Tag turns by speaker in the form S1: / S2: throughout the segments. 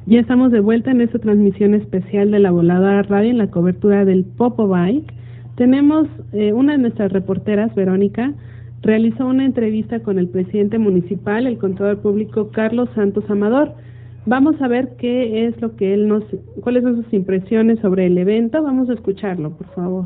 S1: Ya estamos de vuelta en esta transmisión especial de la Voladora Radio en la cobertura del Popo Bike. Tenemos una de nuestras reporteras, Verónica, realizó una entrevista con el presidente municipal, el contador público Carlos Santos Amador. Vamos a ver qué es lo que cuáles son sus impresiones sobre el evento. Vamos a escucharlo, por favor.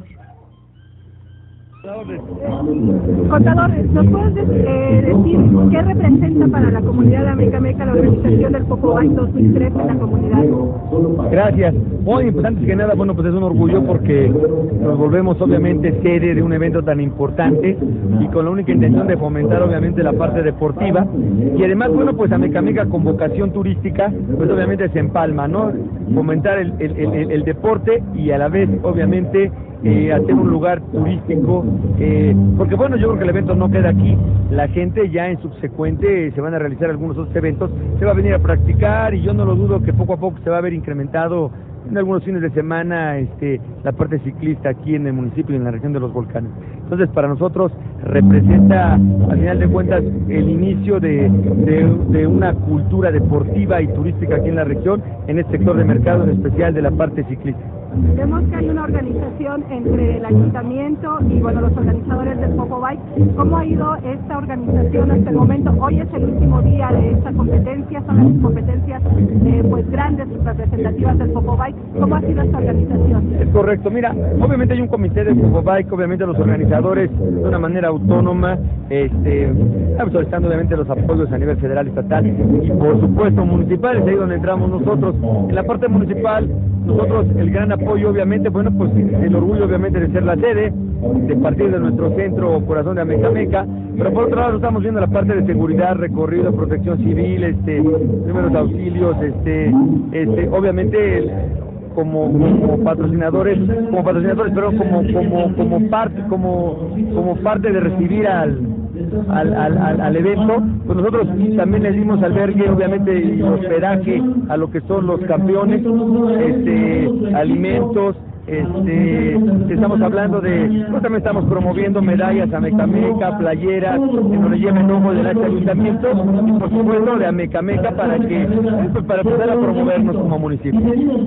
S2: Contadores, ¿nos puedes decir qué representa para la comunidad de Amecameca la organización del Popo Bike 2003 en la comunidad?
S3: Gracias. Muy pues antes que nada, bueno, pues es un orgullo porque nos volvemos obviamente sede de un evento tan importante y con la única intención de fomentar obviamente la parte deportiva y además, bueno, pues Amecameca con vocación turística, pues obviamente se empalma, ¿no? Fomentar el deporte y a la vez, obviamente, hacer un lugar turístico, porque bueno, yo creo que el evento no queda aquí, la gente ya en subsecuente se van a realizar algunos otros eventos, se va a venir a practicar y yo no lo dudo que poco a poco se va a ver incrementado en algunos fines de semana la parte ciclista aquí en el municipio y en la región de los volcanes. Entonces para nosotros representa al final de cuentas el inicio de una cultura deportiva y turística aquí en la región, en este sector de mercado, en especial de la parte ciclista.
S2: Vemos que hay una organización entre el ayuntamiento y bueno, los organizadores del Popo Bike. ¿Cómo ha ido esta organización hasta el momento? Hoy es el último día de esta competencia, son las competencias pues grandes representativas del Popo Bike. ¿Cómo ha sido esta organización?
S3: Es correcto, mira, obviamente hay un comité del Popo Bike, obviamente los organizadores de una manera autónoma, solicitando obviamente los apoyos a nivel federal, estatal y por supuesto municipales, ahí donde entramos nosotros. En la parte municipal, nosotros el gran apoyo obviamente, bueno, pues el orgullo obviamente de ser la sede, de partir de nuestro centro corazón de Amecameca, pero por otro lado estamos viendo la parte de seguridad, recorrido, protección civil, primeros auxilios, obviamente como patrocinadores, pero como parte de recibir al evento, pues nosotros también le dimos albergue, obviamente, y hospedaje a lo que son los campeones, alimentos, estamos hablando nosotros también estamos promoviendo medallas a Amecameca, playeras, que nos le lleven ojo del ayuntamiento y por supuesto de Amecameca para empezar a promovernos como municipio.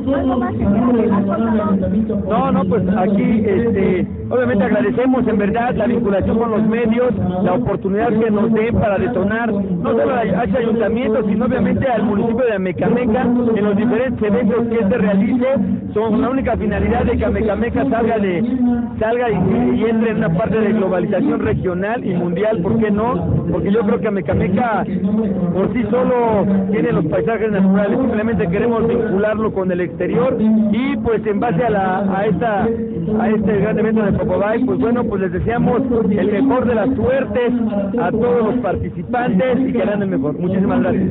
S3: No, pues aquí obviamente agradecemos en verdad la vinculación con los medios, la oportunidad que nos den para detonar no solo a ese ayuntamiento, sino obviamente al municipio de Amecameca en los diferentes eventos que se realice, son la única finalidad de que Amecameca salga y entre en una parte de globalización regional y mundial, ¿por qué no? Porque yo creo que Amecameca por sí solo tiene los paisajes naturales, simplemente queremos vincularlo con el exterior y pues en base a este gran evento de Popo Bike, pues bueno, pues les deseamos el mejor de las suertes a todos los participantes y que harán el mejor. Muchísimas gracias.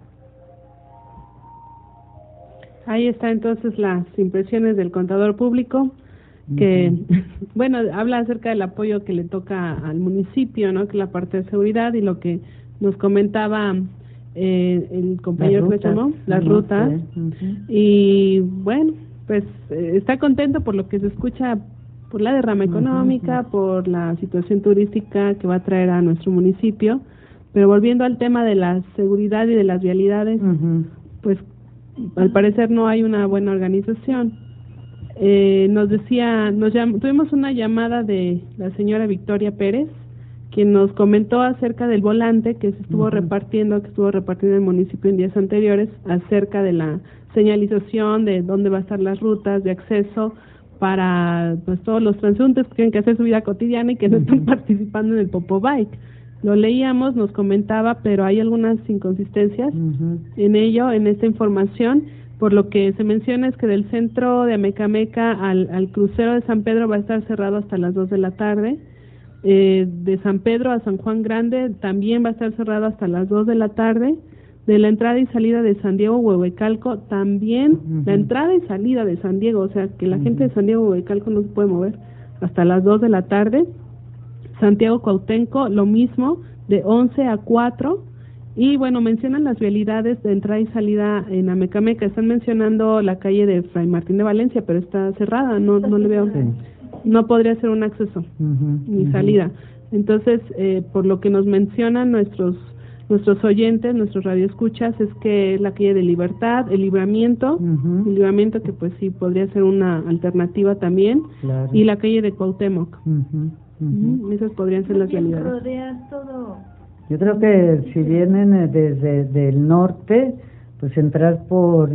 S1: Ahí está entonces las impresiones del contador público que, bueno, habla acerca del apoyo que le toca al municipio, ¿no? Que es la parte de seguridad y lo que nos comentaba el compañero que me llamó, las rutas. Y bueno, pues está contento por lo que se escucha, por la derrama económica, por la situación turística que va a traer a nuestro municipio. Pero volviendo al tema de la seguridad y de las vialidades, pues al parecer no hay una buena organización. Tuvimos una llamada de la señora Victoria Pérez, quien nos comentó acerca del volante que se estuvo repartiendo, en el municipio en días anteriores, acerca de la señalización de dónde va a estar las rutas de acceso para pues todos los transeúntes que tienen que hacer su vida cotidiana y que no están participando en el Popo Bike. Lo leíamos, nos comentaba, pero hay algunas inconsistencias en esta información. Por lo que se menciona es que del centro de Amecameca al crucero de San Pedro va a estar cerrado hasta las 2 de la tarde. De San Pedro a San Juan Grande también va a estar cerrado hasta las 2 de la tarde. De la entrada y salida de San Diego Huehuecalco también, la entrada y salida de San Diego, o sea que la gente de San Diego Huehuecalco no se puede mover hasta las 2 de la tarde. Santiago Cuauhtémoc, lo mismo, de 11 a 4. Y bueno, mencionan las vialidades de entrada y salida en Amecameca. Están mencionando la calle de Fray Martín de Valencia, pero está cerrada, no le veo. No podría ser un acceso ni salida. Entonces, por lo que nos mencionan nuestros nuestros oyentes, nuestros radioescuchas, es que es la calle de Libertad, el Libramiento, el Libramiento que pues sí podría ser una alternativa también,
S4: claro.
S1: Y la calle de Cuauhtémoc. Esas podrían ser las realidades.
S5: Rodeas todo.
S4: Yo creo que si vienen desde el norte, pues entrar por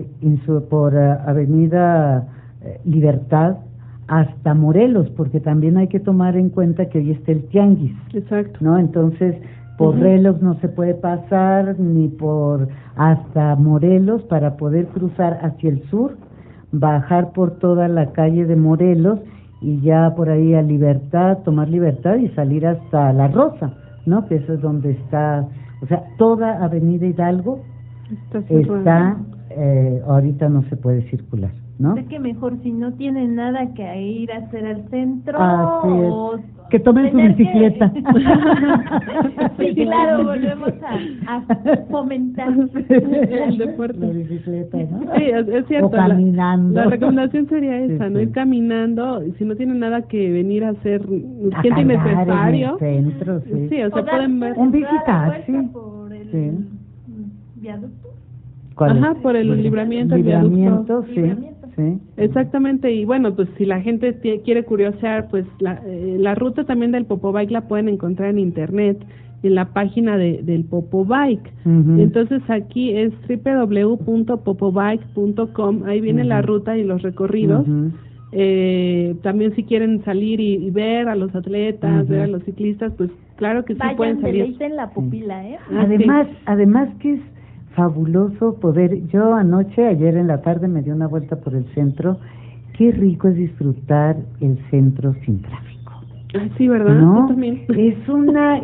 S4: Avenida Libertad hasta Morelos, porque también hay que tomar en cuenta que hoy está el Tianguis.
S1: Exacto.
S4: ¿No? Entonces, por Relos no se puede pasar, ni por hasta Morelos, para poder cruzar hacia el sur, bajar por toda la calle de Morelos y ya por ahí a Libertad, tomar Libertad y salir hasta La Rosa, ¿no? Que eso es donde está, o sea, toda Avenida Hidalgo está ahorita no se puede circular, ¿no?
S5: Es que mejor si no tienen nada que ir a hacer al centro, o
S4: que tomen su bicicleta.
S5: Sí, claro, volvemos a fomentar
S1: el deporte.
S4: La bicicleta, ¿no?
S1: Sí, es cierto.
S4: O caminando.
S1: La recomendación sería esa,
S4: sí,
S1: ¿no?
S4: sí.
S1: Ir caminando, si no tienen nada que venir a hacer
S4: A
S1: gente
S4: cargar
S1: innecesario.
S4: en el centro, sí.
S1: Sí, o sea, pueden ver.
S4: Un bicitaxi.
S5: Por el viaducto.
S1: Ajá, por el libramiento, el viaducto.
S4: Sí.
S1: Exactamente, y bueno, pues si la gente quiere curiosear, pues la ruta también del Popobike la pueden encontrar en internet, en la página del Popobike. Entonces aquí es www.popobike.com, ahí viene la ruta y los recorridos. También si quieren salir y ver a los atletas, ver a los ciclistas, pues claro que sí pueden salir.
S5: Deleiten la pupila,
S4: Además que es fabuloso poder, yo ayer en la tarde me di una vuelta por el centro, qué rico es disfrutar el centro sin tráfico.
S1: Sí, ¿verdad?
S4: ¿No?
S1: Yo también.
S4: Es una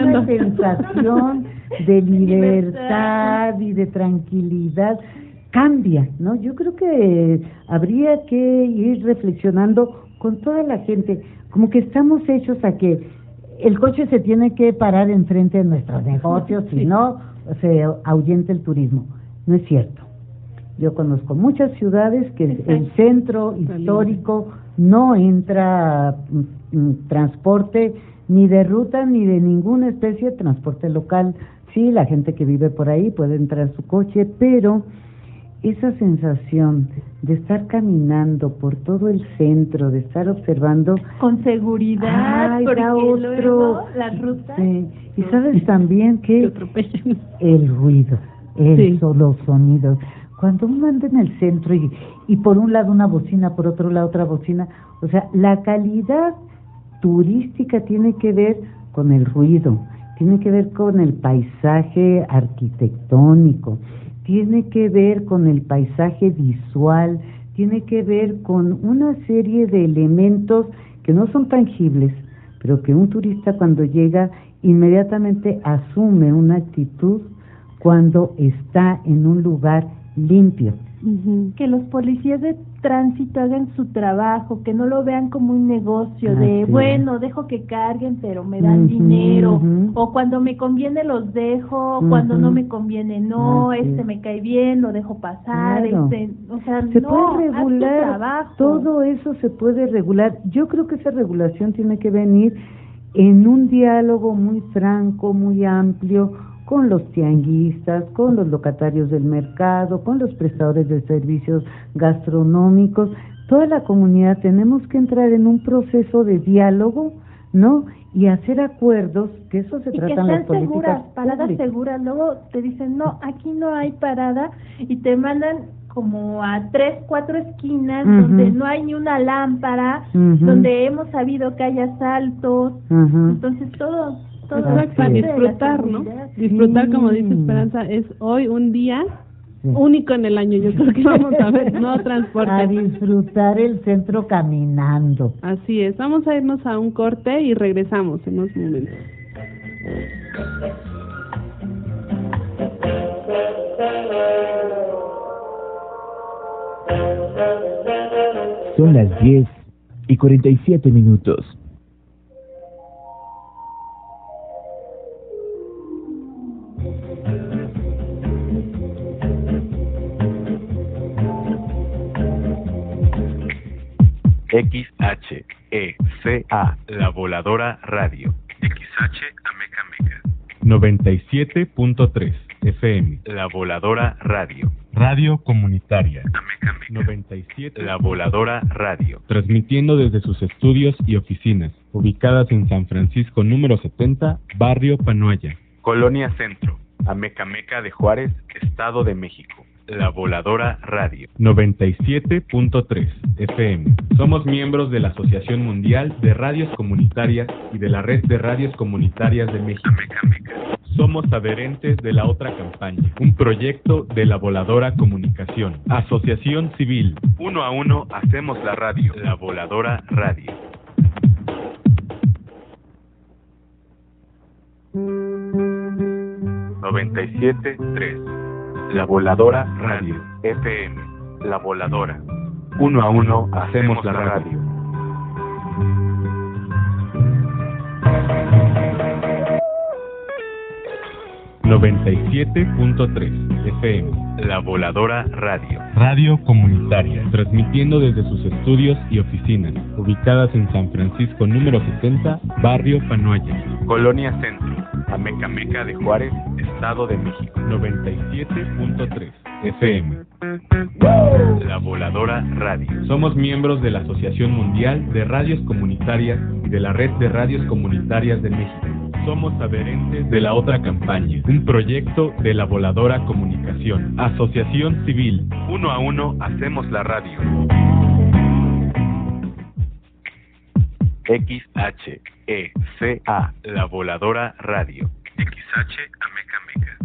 S4: sensación de libertad y de tranquilidad. Cambia, ¿no? Yo creo que habría que ir reflexionando con toda la gente, como que estamos hechos a que el coche se tiene que parar enfrente de nuestros negocios, si no se ahuyenta el turismo. No es cierto. Yo conozco muchas ciudades que el centro histórico no entra transporte ni de ruta ni de ninguna especie de transporte local. Sí, la gente que vive por ahí puede entrar su coche, pero esa sensación de estar caminando por todo el centro, de estar observando
S5: con seguridad, porque luego las rutas.
S4: Sí. Y sabes también que el ruido, los sonidos. Cuando uno anda en el centro y por un lado una bocina, por otro lado otra bocina, o sea, la calidad turística tiene que ver con el ruido, tiene que ver con el paisaje arquitectónico, tiene que ver con el paisaje visual, tiene que ver con una serie de elementos que no son tangibles, pero que un turista cuando llega inmediatamente asume una actitud cuando está en un lugar limpio.
S5: Que los policías de tránsito hagan su trabajo, que no lo vean como un negocio de, bueno, dejo que carguen, pero me dan dinero, o cuando me conviene los dejo, cuando no me conviene no, me cae bien, lo dejo pasar,
S4: claro.
S5: O sea,
S4: se
S5: no,
S4: puede regular, todo eso se puede regular. Yo creo que esa regulación tiene que venir en un diálogo muy franco, muy amplio, con los tianguistas, con los locatarios del mercado, con los prestadores de servicios gastronómicos. Toda la comunidad tenemos que entrar en un proceso de diálogo, ¿no? Y hacer acuerdos, que eso se trata en las políticas
S5: seguras, paradas
S4: públicas.
S5: Seguras. Luego te dicen, no, aquí no hay parada, y te mandan como a 3, 4 esquinas donde no hay ni una lámpara, donde hemos sabido que hay asaltos, entonces todo
S1: para disfrutar, ¿no? Disfrutar, como dice Esperanza, es hoy un día único en el año. Yo creo que vamos a ver, no transporte.
S4: A disfrutar el centro caminando.
S1: Así es, vamos a irnos a un corte y regresamos en unos momentos.
S6: Son las 10:47.
S7: XHECA, La Voladora Radio. XH Ameca Meca. 97.3 FM. La Voladora Radio. Radio comunitaria. 97. La Voladora Radio. Transmitiendo desde sus estudios y oficinas, ubicadas en San Francisco número 70, Barrio Panoaya. Colonia Centro, Amecameca de Juárez, Estado de México. La Voladora Radio. 97.3 FM. Somos miembros de la Asociación Mundial de Radios Comunitarias y de la Red de Radios Comunitarias de México. Somos adherentes de la otra campaña, un proyecto de la Voladora Comunicación. Asociación Civil. 1 a 1 hacemos la radio. La Voladora Radio. La Voladora Radio. FM. La Voladora. 1 a 1 hacemos la radio. ...97.3 FM... La Voladora Radio. Radio comunitaria. Transmitiendo desde sus estudios y oficinas... ...ubicadas en San Francisco número 70... ...Barrio Panoaya. Colonia Centro... Amecameca de Juárez... Estado de México. 97.3 FM. La Voladora Radio. Somos miembros de la Asociación Mundial de Radios Comunitarias... ...y de la Red de Radios Comunitarias de México. Somos adherentes de la otra campaña, un proyecto de la Voladora Comunicación. Asociación Civil. 1 a 1 hacemos la radio. XHECA, La Voladora Radio. XH Amecameca.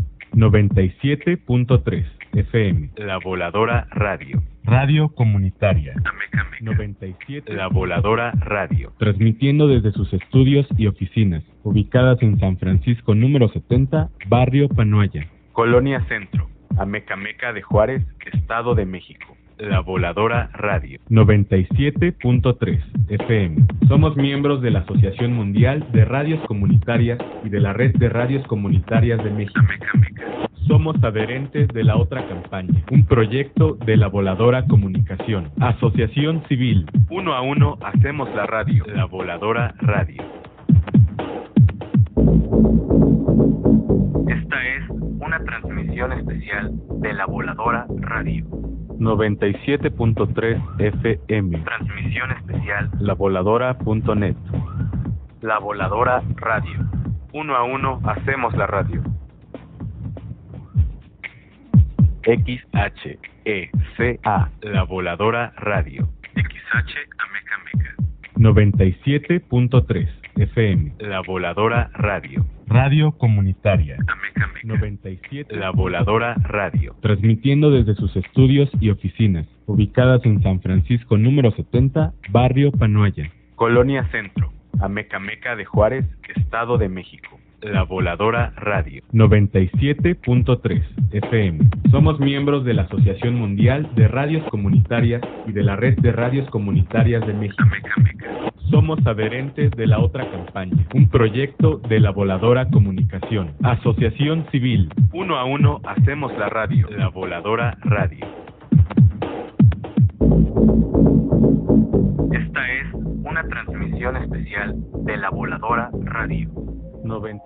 S7: 97.3 FM, La Voladora Radio. Radio comunitaria. Amecameca. 97. La Voladora Radio. Transmitiendo desde sus estudios y oficinas, ubicadas en San Francisco número 70, Barrio Panoaya. Colonia Centro, Amecameca de Juárez, Estado de México. La Voladora Radio. 97.3 FM. Somos miembros de la Asociación Mundial de Radios Comunitarias y de la Red de Radios Comunitarias de México. Somos adherentes de la otra campaña, un proyecto de la Voladora Comunicación. Asociación Civil. 1 a 1 hacemos la radio. La Voladora Radio. Esta es una transmisión especial de la Voladora Radio. 97.3 FM. Transmisión especial lavoladora.net. La Voladora Radio. 1 a 1 hacemos la radio. XHECA, La Voladora Radio. XH Amecameca. 97.3 FM, La Voladora Radio. Radio comunitaria. Amecameca. 97. La Voladora Radio. Transmitiendo desde sus estudios y oficinas, ubicadas en San Francisco número 70, Barrio Panoaya. Colonia Centro, Amecameca de Juárez, Estado de México. La Voladora Radio. 97.3 FM. Somos miembros de la Asociación Mundial de Radios Comunitarias y de la Red de Radios Comunitarias de México. Somos adherentes de la otra campaña, un proyecto de la Voladora Comunicación. Asociación Civil. 1 a 1 hacemos la radio. La Voladora Radio. Esta es una transmisión especial de la Voladora Radio. 90.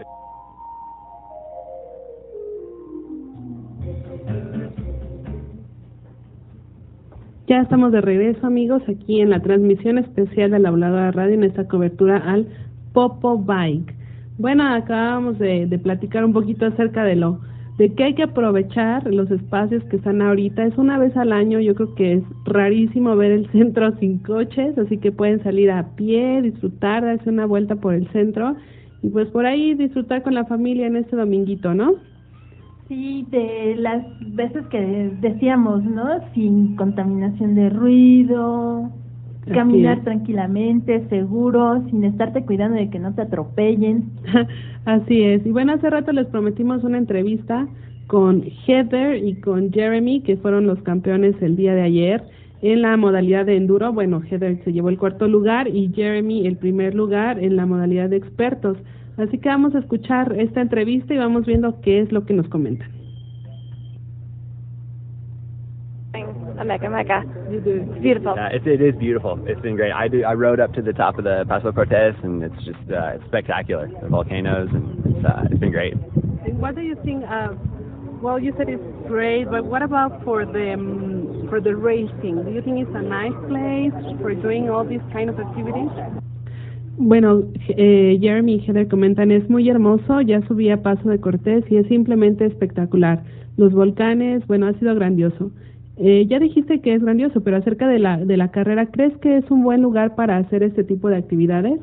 S1: Ya estamos de regreso, amigos, aquí en la transmisión especial de la Voladora Radio, en esta cobertura al Popo Bike. Bueno, acabamos de platicar un poquito acerca de que hay que aprovechar los espacios que están ahorita. Es una vez al año, yo creo que es rarísimo ver el centro sin coches, así que pueden salir a pie, disfrutar, darse una vuelta por el centro y pues por ahí disfrutar con la familia en este dominguito, ¿no?
S5: Sí, de las veces que decíamos, ¿no? Sin contaminación de ruido, caminar tranquilamente, seguro, sin estarte cuidando de que no te atropellen.
S1: Así es. Y bueno, hace rato les prometimos una entrevista con Heather y con Jeremy, que fueron los campeones el día de ayer en la modalidad de enduro. Bueno, Heather se llevó el 4º lugar y Jeremy el 1er lugar en la modalidad de expertos. Así que vamos a escuchar esta entrevista y vamos viendo qué es lo que nos comentan.
S8: Mecca.
S1: You do.
S8: It's beautiful.
S9: It is beautiful. It's been great. I rode up to the top of the Paso Cortez, and it's just it's spectacular. The volcanoes, and it's been great.
S1: And what do you think? Well, you said it's great, but what about for the racing? Do you think it's a nice place for doing all these kind of activities? Bueno, Jeremy y Heather comentan, es muy hermoso, ya subí a Paso de Cortés y es simplemente espectacular. Los volcanes, bueno, ha sido grandioso. Ya dijiste que es grandioso, pero acerca de la carrera, ¿crees que es un buen lugar para hacer este tipo de actividades?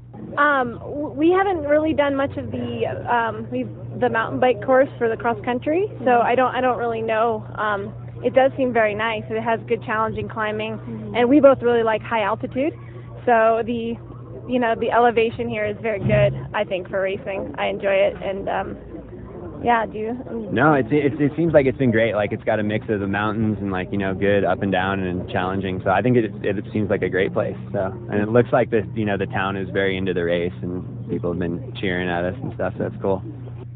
S8: We haven't really done much of the mountain bike course for the cross country, so I don't really know. It does seem very nice. It has good challenging climbing, and we both really like high altitude, so the elevation here is very good, I think, for racing. I enjoy it, and yeah, do you?
S9: No, it seems like it's been great. Like it's got a mix of the mountains and good up and down and challenging. So I think it seems like a great place. So, and it looks like the town is very into the race and people have been cheering at us and stuff. So that's cool.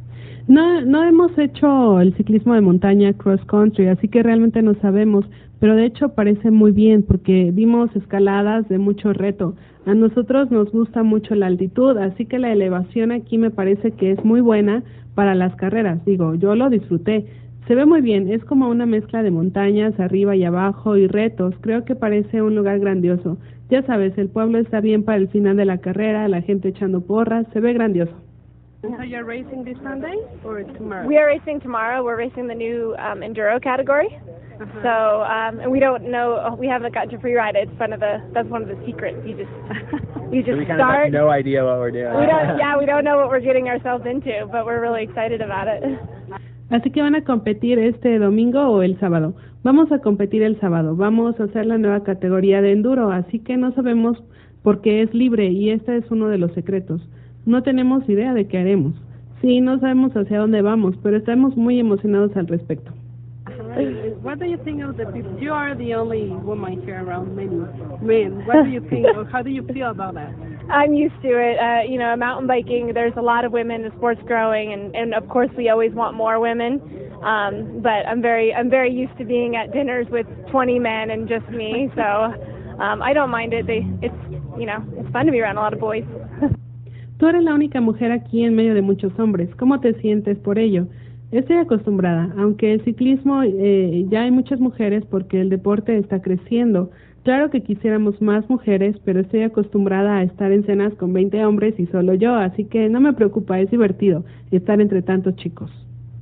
S1: No hemos hecho el ciclismo de montaña cross country, así que realmente no sabemos, pero de hecho parece muy bien porque vimos escaladas de mucho reto. A nosotros nos gusta mucho la altitud, así que la elevación aquí me parece que es muy buena para las carreras. Digo, yo lo disfruté. Se ve muy bien, es como una mezcla de montañas arriba y abajo y retos. Creo que parece un lugar grandioso. Ya sabes, el pueblo está bien para el final de la carrera, la gente echando porras, se ve grandioso. So you're racing this Sunday or tomorrow?
S8: We are racing tomorrow. We're racing the new enduro category. Uh-huh. So and we don't know. We haven't gotten to free ride it. That's one of the secrets. You just
S9: so we kind
S8: start.
S9: Of have no idea what we're doing.
S8: We don't know what we're getting ourselves into, but we're really excited about it.
S1: Así que van a competir este domingo o el sábado. Vamos a competir el sábado. Vamos a hacer la nueva categoría de enduro, así que no sabemos por qué es libre y este es uno de los secretos. No tenemos idea de qué haremos. Sí, no sabemos hacia dónde vamos, pero estamos muy emocionados al respecto. What do you think of the people? You are the only woman here around many men. What do you think, or how do you feel about that?
S8: I'm used to it. Mountain biking, there's a lot of women, the sport's growing, and of course we always want more women. But I'm very used to being at dinners with 20 men and just me, so I don't mind it. It's fun to be around a lot of boys.
S1: Tú eres la única mujer aquí en medio de muchos hombres. ¿Cómo te sientes por ello? Estoy acostumbrada, aunque el ciclismo ya hay muchas mujeres porque el deporte está creciendo. Claro que quisiéramos más mujeres, pero estoy acostumbrada a estar en cenas con 20 hombres y solo yo, así que no me preocupa, es divertido estar entre tantos chicos.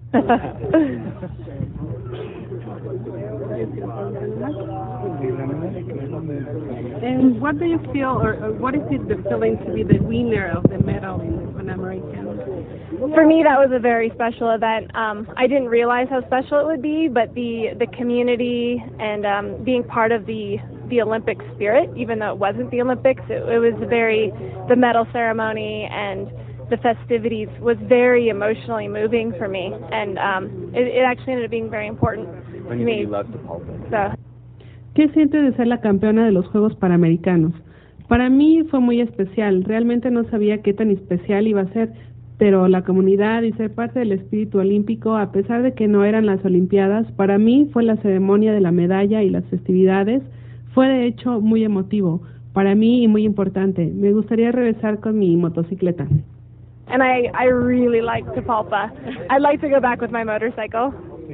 S1: And what do you feel, or what is it the feeling to be the winner of the medal in Pan American?
S8: For me, that was a very special event. I didn't realize how special it would be, but the community and being part of the Olympic spirit, even though it wasn't the Olympics, it was the medal ceremony and the festivities was very emotionally moving for me, and it actually ended up being very important to me. So.
S1: ¿Qué sientes de ser la campeona de los Juegos Panamericanos? Para mí fue muy especial, realmente no sabía qué tan especial iba a ser, pero la comunidad y ser parte del espíritu olímpico, a pesar de que no eran las Olimpiadas, para mí fue la ceremonia de la medalla y las festividades, fue de hecho muy emotivo, para mí y muy importante. Me gustaría regresar con mi motocicleta.
S8: And I really like Tapalpa. I'd like to go back with my motorcycle.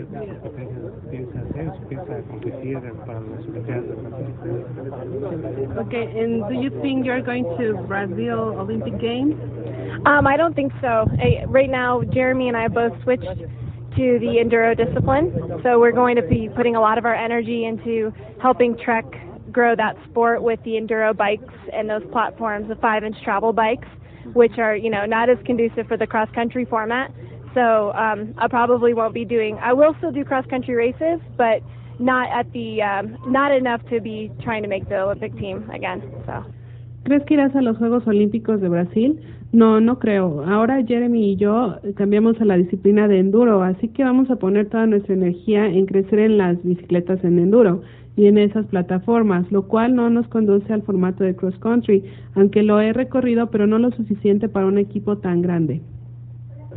S1: Okay, and do you think you're going to Brazil Olympic Games?
S8: I don't think so. Right now, Jeremy and I both switched to the enduro discipline, so we're going to be putting a lot of our energy into helping Trek grow that sport with the enduro bikes and those platforms, the 5-inch travel bikes, which are, not as conducive for the cross-country format. So I probably won't be I will still do cross-country races, but not enough to be trying to make the Olympic team again. So.
S1: ¿Crees que irás a los Juegos Olímpicos de Brasil? No creo. Ahora Jeremy y yo cambiamos a la disciplina de enduro, así que vamos a poner toda nuestra energía en crecer en las bicicletas en enduro y en esas plataformas, lo cual no nos conduce al formato de cross country, aunque lo he recorrido, pero no lo suficiente para un equipo tan grande.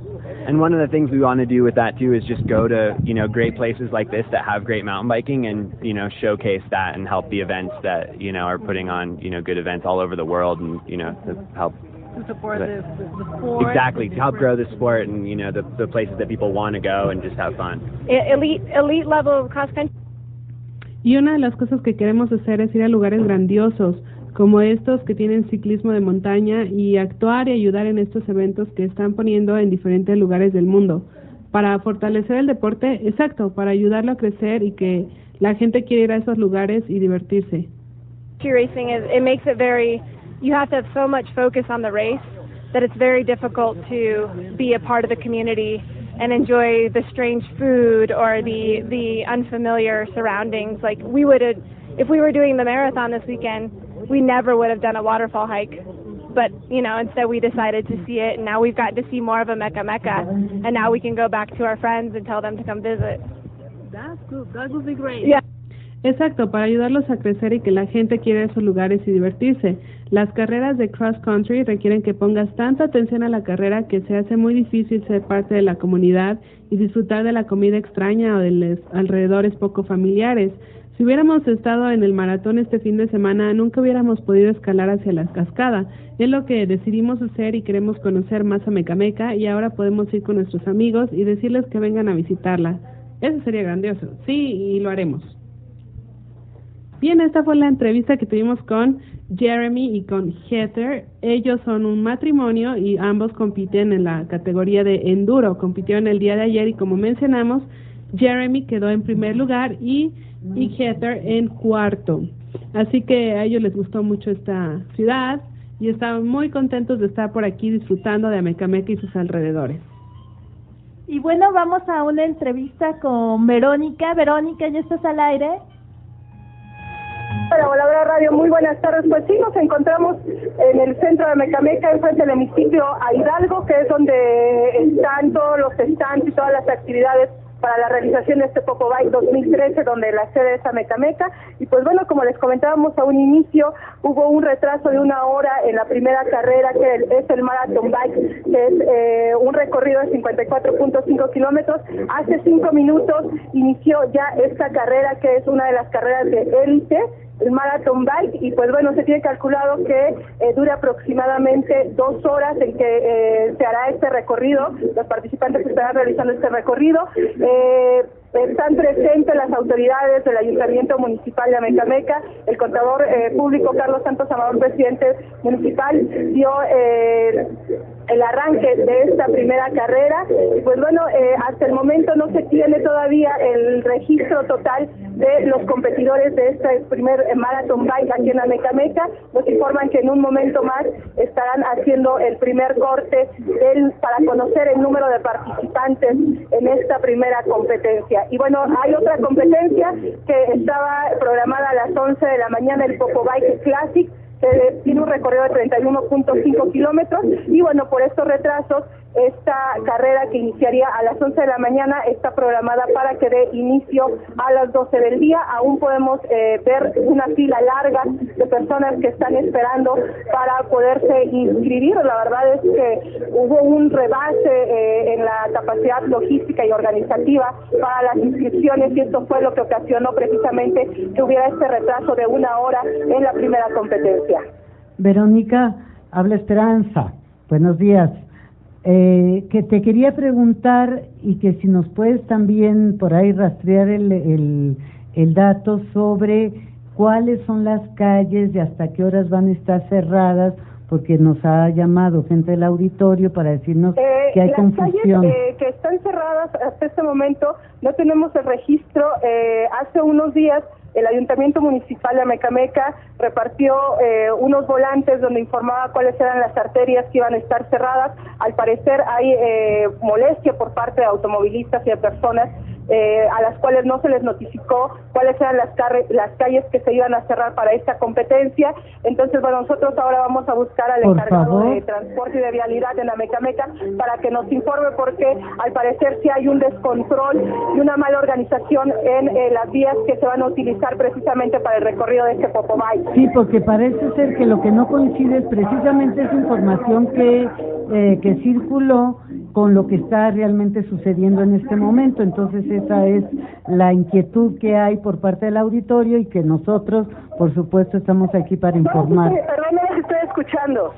S9: And one of the things we want to do with that too is just go to, you know, great places like this that have great mountain biking and, you know, showcase that and help the events that, you know, are putting on, you know, good events all over the world, and, you know, to help
S2: to support the sport.
S9: Exactly, to help grow the sport and, you know, the places that people want to go and just have fun.
S8: Elite level cross country.
S1: Y una de las cosas que queremos hacer es ir a lugares grandiosos, como estos que tienen ciclismo de montaña, y actuar y ayudar en estos eventos que están poniendo en diferentes lugares del mundo, para fortalecer el deporte, exacto, para ayudarlo a crecer y que la gente quiera ir a esos lugares y divertirse.
S8: Racing it makes it very, you have to have so much focus on the race that it's very difficult to be a part of the community and enjoy the strange food or the unfamiliar surroundings. Like we would have, if we were doing the marathon this weekend, we never would have done a waterfall hike. But, you know, instead we decided to see it, and now we've gotten to see more of a Mecca, and now we can go back to our friends and tell them to come visit.
S2: That's good. That would be great.
S8: Yeah.
S1: Exacto, para ayudarlos a crecer y que la gente quiera esos lugares y divertirse. Las carreras de cross country requieren que pongas tanta atención a la carrera que se hace muy difícil ser parte de la comunidad y disfrutar de la comida extraña o de los alrededores poco familiares. Si hubiéramos estado en el maratón este fin de semana, nunca hubiéramos podido escalar hacia la cascada. Es lo que decidimos hacer y queremos conocer más a Mecameca, y ahora podemos ir con nuestros amigos y decirles que vengan a visitarla. Eso sería grandioso. Sí, y lo haremos. Bien, esta fue la entrevista que tuvimos con Jeremy y con Heather. Ellos son un matrimonio y ambos compiten en la categoría de enduro. Compitieron el día de ayer y, como mencionamos, Jeremy quedó en primer lugar y Heather en cuarto. Así que a ellos les gustó mucho esta ciudad y estaban muy contentos de estar por aquí disfrutando de Amecameca y sus alrededores.
S5: Y bueno, vamos a una entrevista con Verónica. Verónica, ¿ya estás al aire?
S2: Hola, Voladora Radio, muy buenas tardes. Pues sí, nos encontramos en el centro de Mecameca, enfrente del hemiciclo a Hidalgo, que es donde están todos los stands y todas las actividades para la realización de este Popo Bike 2013, donde la sede es a Mecameca. Y pues bueno, como les comentábamos a un inicio, hubo un retraso de 1 hora en la primera carrera, que es el Marathon Bike, que es un recorrido de 54.5 kilómetros. Hace 5 minutos inició ya esta carrera, que es una de las carreras de élite, el Marathon Bike, y pues bueno, se tiene calculado que dura aproximadamente 2 horas en que se hará este recorrido. Los participantes estarán realizando este recorrido. Están presentes las autoridades del Ayuntamiento Municipal de Amecameca. El contador público Carlos Santos Amador, presidente municipal, dio el arranque de esta primera carrera. Y pues bueno, hasta el momento no se tiene todavía el registro total de los competidores de este primer Marathon Bike aquí en Amecameca. Nos informan que en un momento más estarán haciendo el primer corte para conocer el número de participantes en esta primera competencia. Y bueno, hay otra competencia que estaba programada a las 11 de la mañana, el Popo Bike Classic, que tiene un recorrido de 31.5 kilómetros, y bueno, por estos retrasos, esta carrera que iniciaría a las 11 de la mañana está programada para que dé inicio a las 12 del día. Aún podemos ver una fila larga de personas que están esperando para poderse inscribir. La verdad es que hubo un rebase en la capacidad logística y organizativa para las inscripciones, y esto fue lo que ocasionó precisamente que hubiera este retraso de 1 hora en la primera competencia.
S4: Verónica, habla Esperanza. Buenos días. Que te quería preguntar, y que si nos puedes también por ahí rastrear el dato sobre cuáles son las calles y hasta qué horas van a estar cerradas, porque nos ha llamado gente del auditorio para decirnos que hay confusión.
S2: Las calles que están cerradas hasta este momento no tenemos el registro. Hace unos días el Ayuntamiento Municipal de Amecameca repartió unos volantes donde informaba cuáles eran las arterias que iban a estar cerradas. Al parecer hay molestia por parte de automovilistas y de personas a las cuales no se les notificó cuáles eran las calles que se iban a cerrar para esta competencia. Entonces, bueno, nosotros ahora vamos a buscar al encargado de transporte y de vialidad en Amecameca para que nos informe, porque al parecer sí hay un descontrol y una mala organización en las vías que se van a utilizar precisamente para el recorrido de este Popo Bike.
S4: Sí, porque parece ser que lo que no coincide es precisamente esa información que que circuló con lo que está realmente sucediendo en este momento. Entonces esa es la inquietud que hay por parte del auditorio y que nosotros, por supuesto, estamos aquí para informar.
S2: Perdón, no estoy escuchando.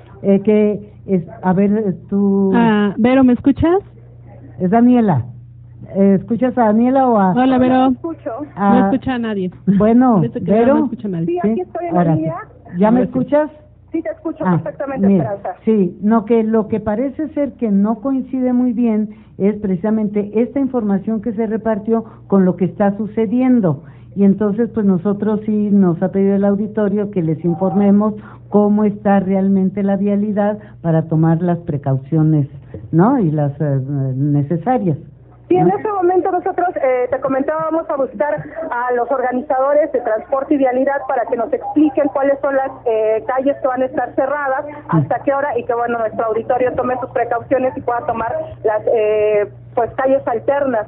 S4: A ver, tú...
S1: Vero, ¿me escuchas?
S4: Es Daniela. ¿Escuchas a Daniela o a...?
S1: Hola, Vero.
S2: No escucho.
S1: No escucha a nadie.
S4: Bueno,
S1: Vero.
S4: No
S1: escucha a nadie.
S2: Sí, aquí estoy en
S4: ahora
S2: la
S4: sí.
S2: línea.
S4: ¿Ya me escuchas?
S2: Sí, te escucho perfectamente,
S4: mira,
S2: Esperanza.
S4: sí, no, que lo que parece ser que no coincide muy bien es precisamente esta información que se repartió con lo que está sucediendo. Y entonces, pues nosotros sí nos ha pedido el auditorio que les informemos cómo está realmente la vialidad para tomar las precauciones, ¿no? Y las necesarias.
S2: Sí, en este momento nosotros te comentábamos a buscar a los organizadores de transporte y vialidad para que nos expliquen cuáles son las calles que van a estar cerradas, hasta qué hora, y que bueno, nuestro auditorio tome sus precauciones y pueda tomar las pues calles alternas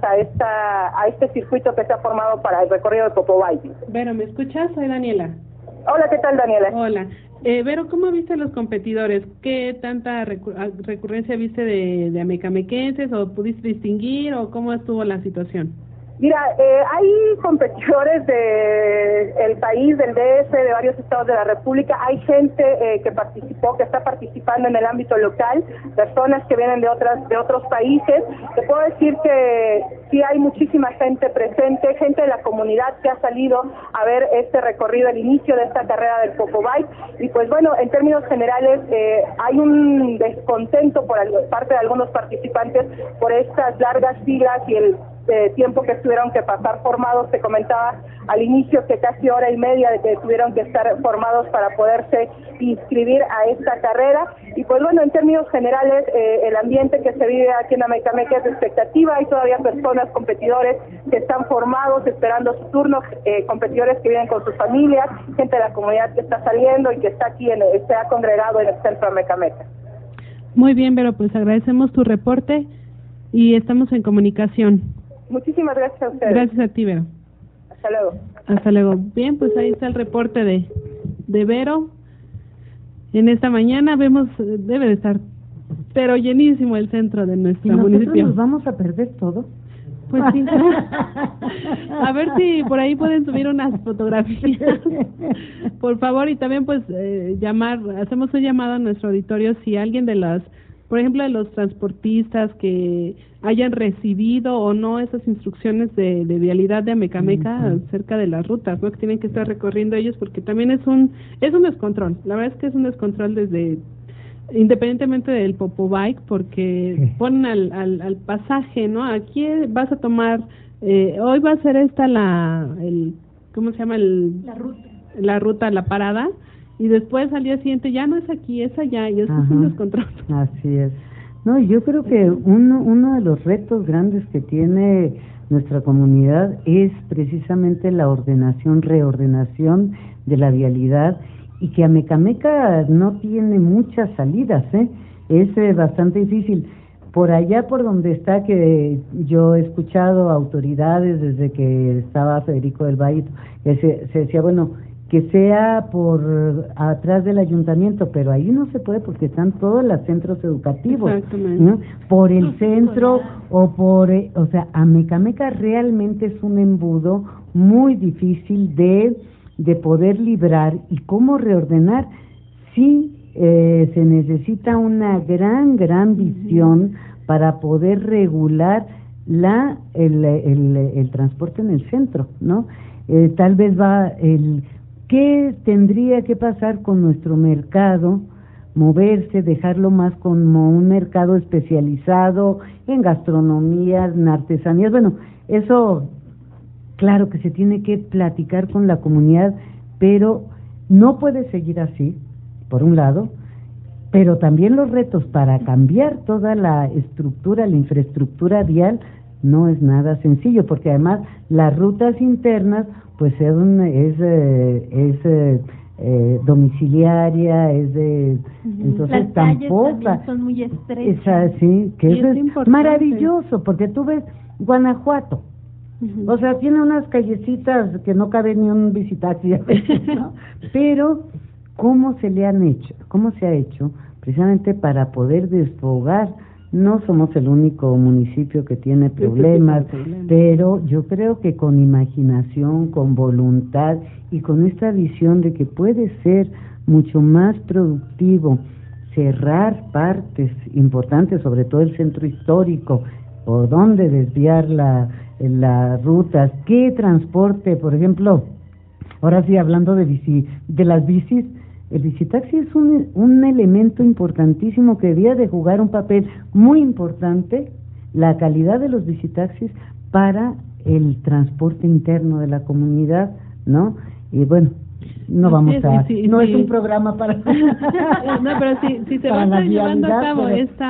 S2: a este circuito que se ha formado para el recorrido de Popobay.
S1: Vero, ¿me escuchas? Soy Daniela.
S2: Hola, ¿qué tal, Daniela?
S1: Hola. Vero, ¿cómo viste los competidores? ¿Qué tanta recurrencia viste de amecamequenses o pudiste distinguir o cómo estuvo la situación?
S2: Mira, hay competidores del país, del DF, de varios estados de la República. Hay gente que participó, que está participando en el ámbito local, personas que vienen de otros países. Te puedo decir que sí hay muchísima gente presente, gente de la comunidad que ha salido a ver este recorrido, el inicio de esta carrera del Popobike. Y pues bueno, en términos generales hay un descontento por parte de algunos participantes por estas largas filas y el tiempo que tuvieron que pasar formados. Te comentaba al inicio que casi hora y media de que tuvieron que estar formados para poderse inscribir a esta carrera. Y pues bueno, en términos generales, el ambiente que se vive aquí en Amecameca es de expectativa. Hay todavía personas, competidores que están formados esperando su turno, competidores que vienen con sus familias, gente de la comunidad que está saliendo y que está aquí, se ha congregado en el centro de Amecameca.
S1: Muy bien, Vero, pues agradecemos tu reporte y estamos en comunicación.
S2: Muchísimas gracias a ustedes.
S1: Gracias a ti, Vero.
S2: Hasta luego.
S1: Hasta luego. Bien, pues ahí está el reporte de Vero. En esta mañana vemos, debe de estar, pero llenísimo el centro de nuestro municipio.
S4: ¿Nos vamos a perder todo?
S1: Pues sí. A ver si por ahí pueden subir unas fotografías, por favor, y también pues hacemos un llamado a nuestro auditorio si alguien de las, por ejemplo, de los transportistas que hayan recibido o no esas instrucciones de vialidad de Amecameca acerca de las rutas, ¿no? Que tienen que estar recorriendo ellos, porque también es un descontrol. La verdad es que es un descontrol independientemente del Popobike, porque ponen al pasaje, ¿no? Aquí vas a tomar, hoy va a ser esta ¿cómo se llama? La ruta, la parada. Y después al día siguiente ya no es aquí, es allá, y eso es un descontrol.
S4: Así es. No, yo creo que uno de los retos grandes que tiene nuestra comunidad es precisamente la reordenación de la vialidad, y que Amecameca no tiene muchas salidas, es bastante difícil. Por allá por donde está, que yo he escuchado autoridades desde que estaba Federico del Valle, se decía, bueno, que sea por atrás del ayuntamiento, pero ahí no se puede porque están todos los centros educativos, ¿no? Por el centro o sea, Amecameca realmente es un embudo muy difícil de poder librar. Y cómo reordenar, sí se necesita una gran visión para poder regular el transporte en el centro, ¿no? Tal vez ¿qué tendría que pasar con nuestro mercado? Moverse, dejarlo más como un mercado especializado en gastronomía, en artesanías. Bueno, eso, claro que se tiene que platicar con la comunidad, pero no puede seguir así, por un lado, pero también los retos para cambiar toda la estructura, la infraestructura vial, no es nada sencillo, porque además las rutas internas pues es domiciliaria, entonces
S5: las
S4: tampoco
S5: calles son muy estrechas.
S4: Sí, que eso es maravilloso, porque tú ves Guanajuato, o sea, tiene unas callecitas que no cabe ni un visitante, ¿no? Pero ¿cómo se ha hecho precisamente para poder desfogar. No somos el único municipio que tiene problemas, pero yo creo que con imaginación, con voluntad y con esta visión de que puede ser mucho más productivo cerrar partes importantes, sobre todo el centro histórico, o dónde desviar las rutas, qué transporte, por ejemplo, ahora sí hablando de las bicis, el bicitaxi es un elemento importantísimo que debía de jugar un papel muy importante, la calidad de los bicitaxis para el transporte interno de la comunidad, ¿no? Y bueno, no vamos a... no es un programa para...
S1: no, pero si se va a estar llevando a cabo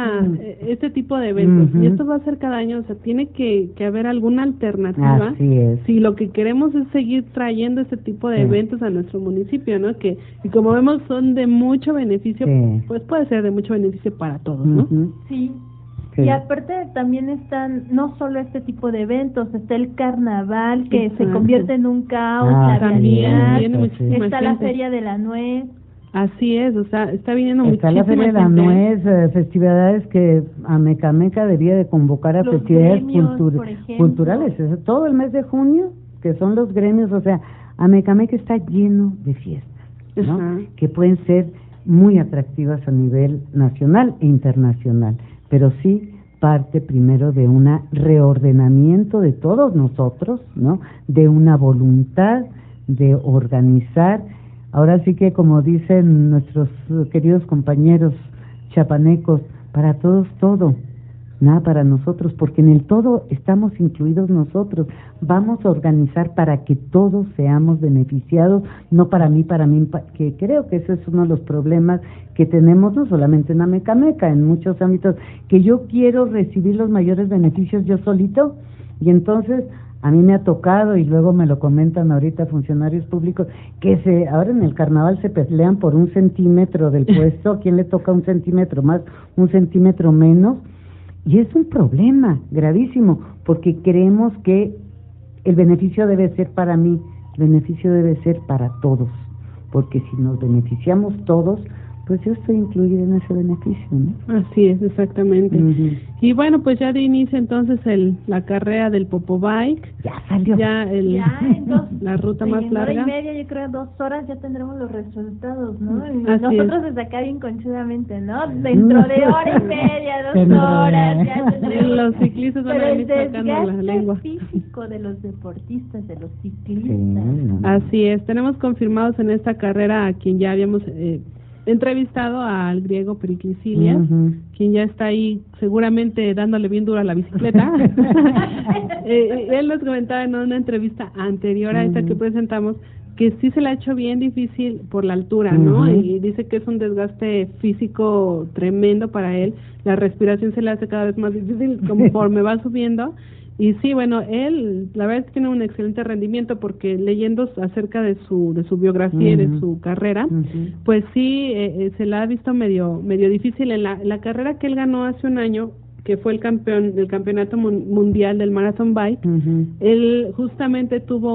S1: este tipo de eventos, y esto va a ser cada año, o sea, tiene que haber alguna alternativa.
S4: Así es.
S1: Si lo que queremos es seguir trayendo este tipo de eventos a nuestro municipio, ¿no? Y como vemos son de mucho beneficio, pues puede ser de mucho beneficio para todos, ¿no?
S5: Sí. Y aparte también están no solo este tipo de eventos, está el carnaval que se convierte en un caos, la vialidad, está la Feria de la Nuez.
S1: Así es, o sea, está viniendo muchísima
S4: gente. Está la Feria de la Nuez, festividades que Amecameca debía de convocar a festividades culturales, todo el mes de junio, que son los gremios, o sea, Amecameca está lleno de fiestas, ¿no? Que pueden ser muy atractivas a nivel nacional e internacional, pero sí parte primero de un reordenamiento de todos nosotros, ¿no? De una voluntad de organizar. Ahora sí que, como dicen nuestros queridos compañeros chapanecos, para todos todo, nada para nosotros, porque en el todo estamos incluidos nosotros. Vamos a organizar para que todos seamos beneficiados, no para mí, que creo que ese es uno de los problemas que tenemos, no solamente en Amecameca, en muchos ámbitos, que yo quiero recibir los mayores beneficios yo solito, y entonces a mí me ha tocado, y luego me lo comentan ahorita funcionarios públicos, que ahora en el carnaval se pelean por 1 centímetro del puesto, ¿a quién le toca 1 centímetro más, 1 centímetro menos? Y es un problema gravísimo, porque creemos que el beneficio debe ser para mí, el beneficio debe ser para todos, porque si nos beneficiamos todos, pues yo estoy incluida en ese beneficio, ¿no?
S1: Así es, exactamente. Y bueno, pues ya de inicio entonces la carrera del Popobike.
S4: Ya salió.
S1: La ruta más larga.
S5: En 1 hora y media, yo creo 2 horas ya tendremos los resultados, ¿no? Nosotros desde acá bien conchudamente, ¿no? Dentro de 1 hora y media, 2 horas, ya tendremos.
S1: Los ciclistas van a ir sacando la lengua.
S5: Físico de los deportistas, de los ciclistas.
S1: Así es, tenemos confirmados en esta carrera a quien ya habíamos entrevistado al griego Pericles Ilias, quien ya está ahí seguramente dándole bien duro a la bicicleta. Él nos comentaba en una entrevista anterior a esta que presentamos que sí se le ha hecho bien difícil por la altura, ¿no? Y dice que es un desgaste físico tremendo para él, la respiración se le hace cada vez más difícil conforme va subiendo. Y sí, bueno, él la verdad es que tiene un excelente rendimiento, porque leyendo acerca de su biografía y de su carrera, pues sí, se la ha visto medio difícil en la carrera que él ganó hace 1 año, que fue el campeón del campeonato mundial del marathon bike. Él justamente tuvo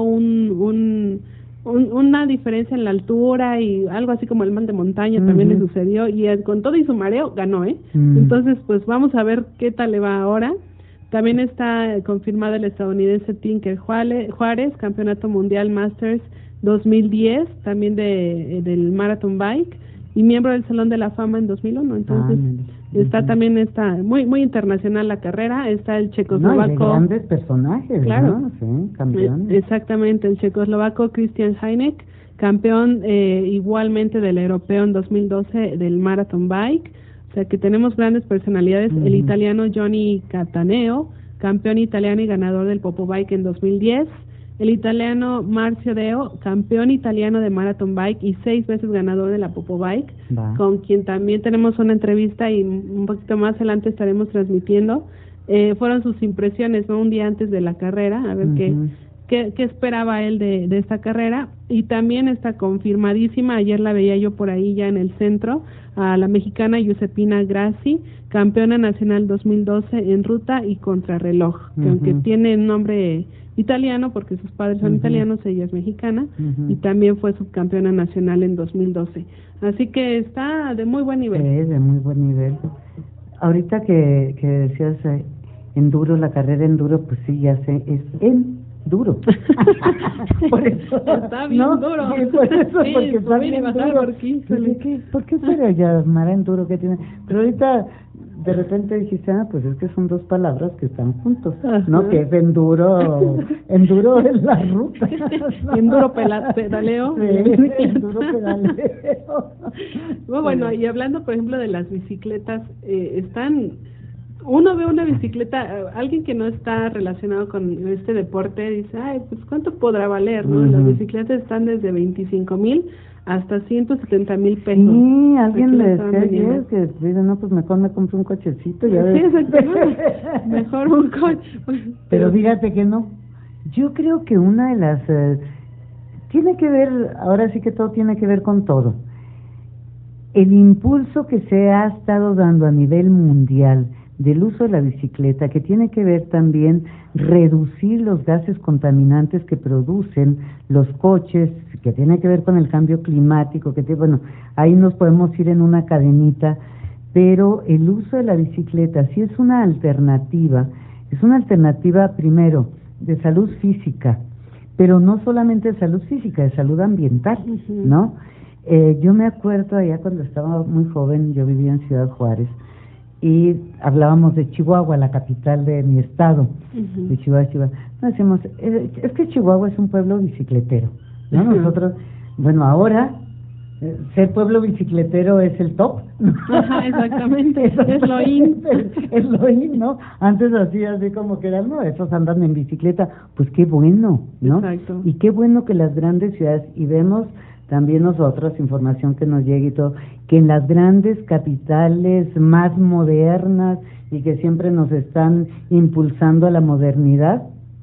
S1: una diferencia en la altura y algo así como el mal de montaña también le sucedió, y con todo y su mareo ganó, Entonces, pues vamos a ver qué tal le va ahora. También está confirmado el estadounidense Tinker Juárez, campeonato mundial Masters 2010, también del Marathon Bike, y miembro del Salón de la Fama en 2001. Entonces, también muy internacional la carrera. Está el checoslovaco.
S4: No, grandes personajes,
S1: claro,
S4: ¿no? Sí, campeones.
S1: Exactamente, el checoslovaco Christian Heineck, campeón igualmente del europeo en 2012 del Marathon Bike. O sea que tenemos grandes personalidades. El italiano Johnny Cataneo, campeón italiano y ganador del Popobike en 2010. El italiano Marcio Deo, campeón italiano de Marathon Bike y 6 veces ganador de la Popobike, con quien también tenemos una entrevista y un poquito más adelante estaremos transmitiendo. Fueron sus impresiones, ¿no? Un día antes de la carrera, a ver qué esperaba él de esta carrera. Y también está confirmadísima, ayer la veía yo por ahí ya en el centro, a la mexicana Giuseppina Grassi, campeona nacional 2012 en ruta y contrarreloj, que aunque tiene nombre italiano, porque sus padres son italianos, ella es mexicana, y también fue subcampeona nacional en 2012. Así que está de muy buen nivel.
S4: Sí, de muy buen nivel. Ahorita que decías enduro, la carrera enduro, pues sí, ya sé, es enduro. Por eso,
S1: está bien duro.
S4: Sí, por eso,
S1: sí,
S4: porque está bien duro. ¿Por qué se llamará enduro? ¿Qué tiene? Pero ahorita de repente dijiste, pues es que son dos palabras que están juntos, ¿no? Que es enduro es la ruta.
S1: Enduro pedaleo.
S4: Sí, enduro pedaleo.
S1: Bueno, y hablando, por ejemplo, de las bicicletas, uno ve una bicicleta, alguien que no está relacionado con este deporte dice, pues ¿cuánto podrá valer? ¿No? Las bicicletas están desde 25,000 hasta 170,000 pesos.
S4: Sí, alguien le decía ayer que dice, no, pues mejor me compro un cochecito. Ya
S1: sí, exactamente. Mejor un coche.
S4: Pero fíjate que no. Yo creo que una de las... tiene que ver, ahora sí que todo tiene que ver con todo. El impulso que se ha estado dando a nivel mundial del uso de la bicicleta, que tiene que ver también reducir los gases contaminantes que producen los coches, que tiene que ver con el cambio climático, bueno, ahí nos podemos ir en una cadenita, pero el uso de la bicicleta sí es una alternativa primero de salud física, pero no solamente de salud física, de salud ambiental, ¿no? Yo me acuerdo allá cuando estaba muy joven, yo vivía en Ciudad Juárez, y hablábamos de Chihuahua, la capital de mi estado, de Chihuahua. No, decimos, es que Chihuahua es un pueblo bicicletero, ¿no? Nosotros, bueno, ahora ser pueblo bicicletero es el top.
S1: Ajá, exactamente, es lo in.
S4: Es lo in, ¿no? Antes así como que eran, no, esos andan en bicicleta, pues qué bueno, ¿no?
S1: Exacto.
S4: Y qué bueno que las grandes ciudades, y vemos también nosotros, información que nos llegue y todo, que en las grandes capitales más modernas y que siempre nos están impulsando a la modernidad,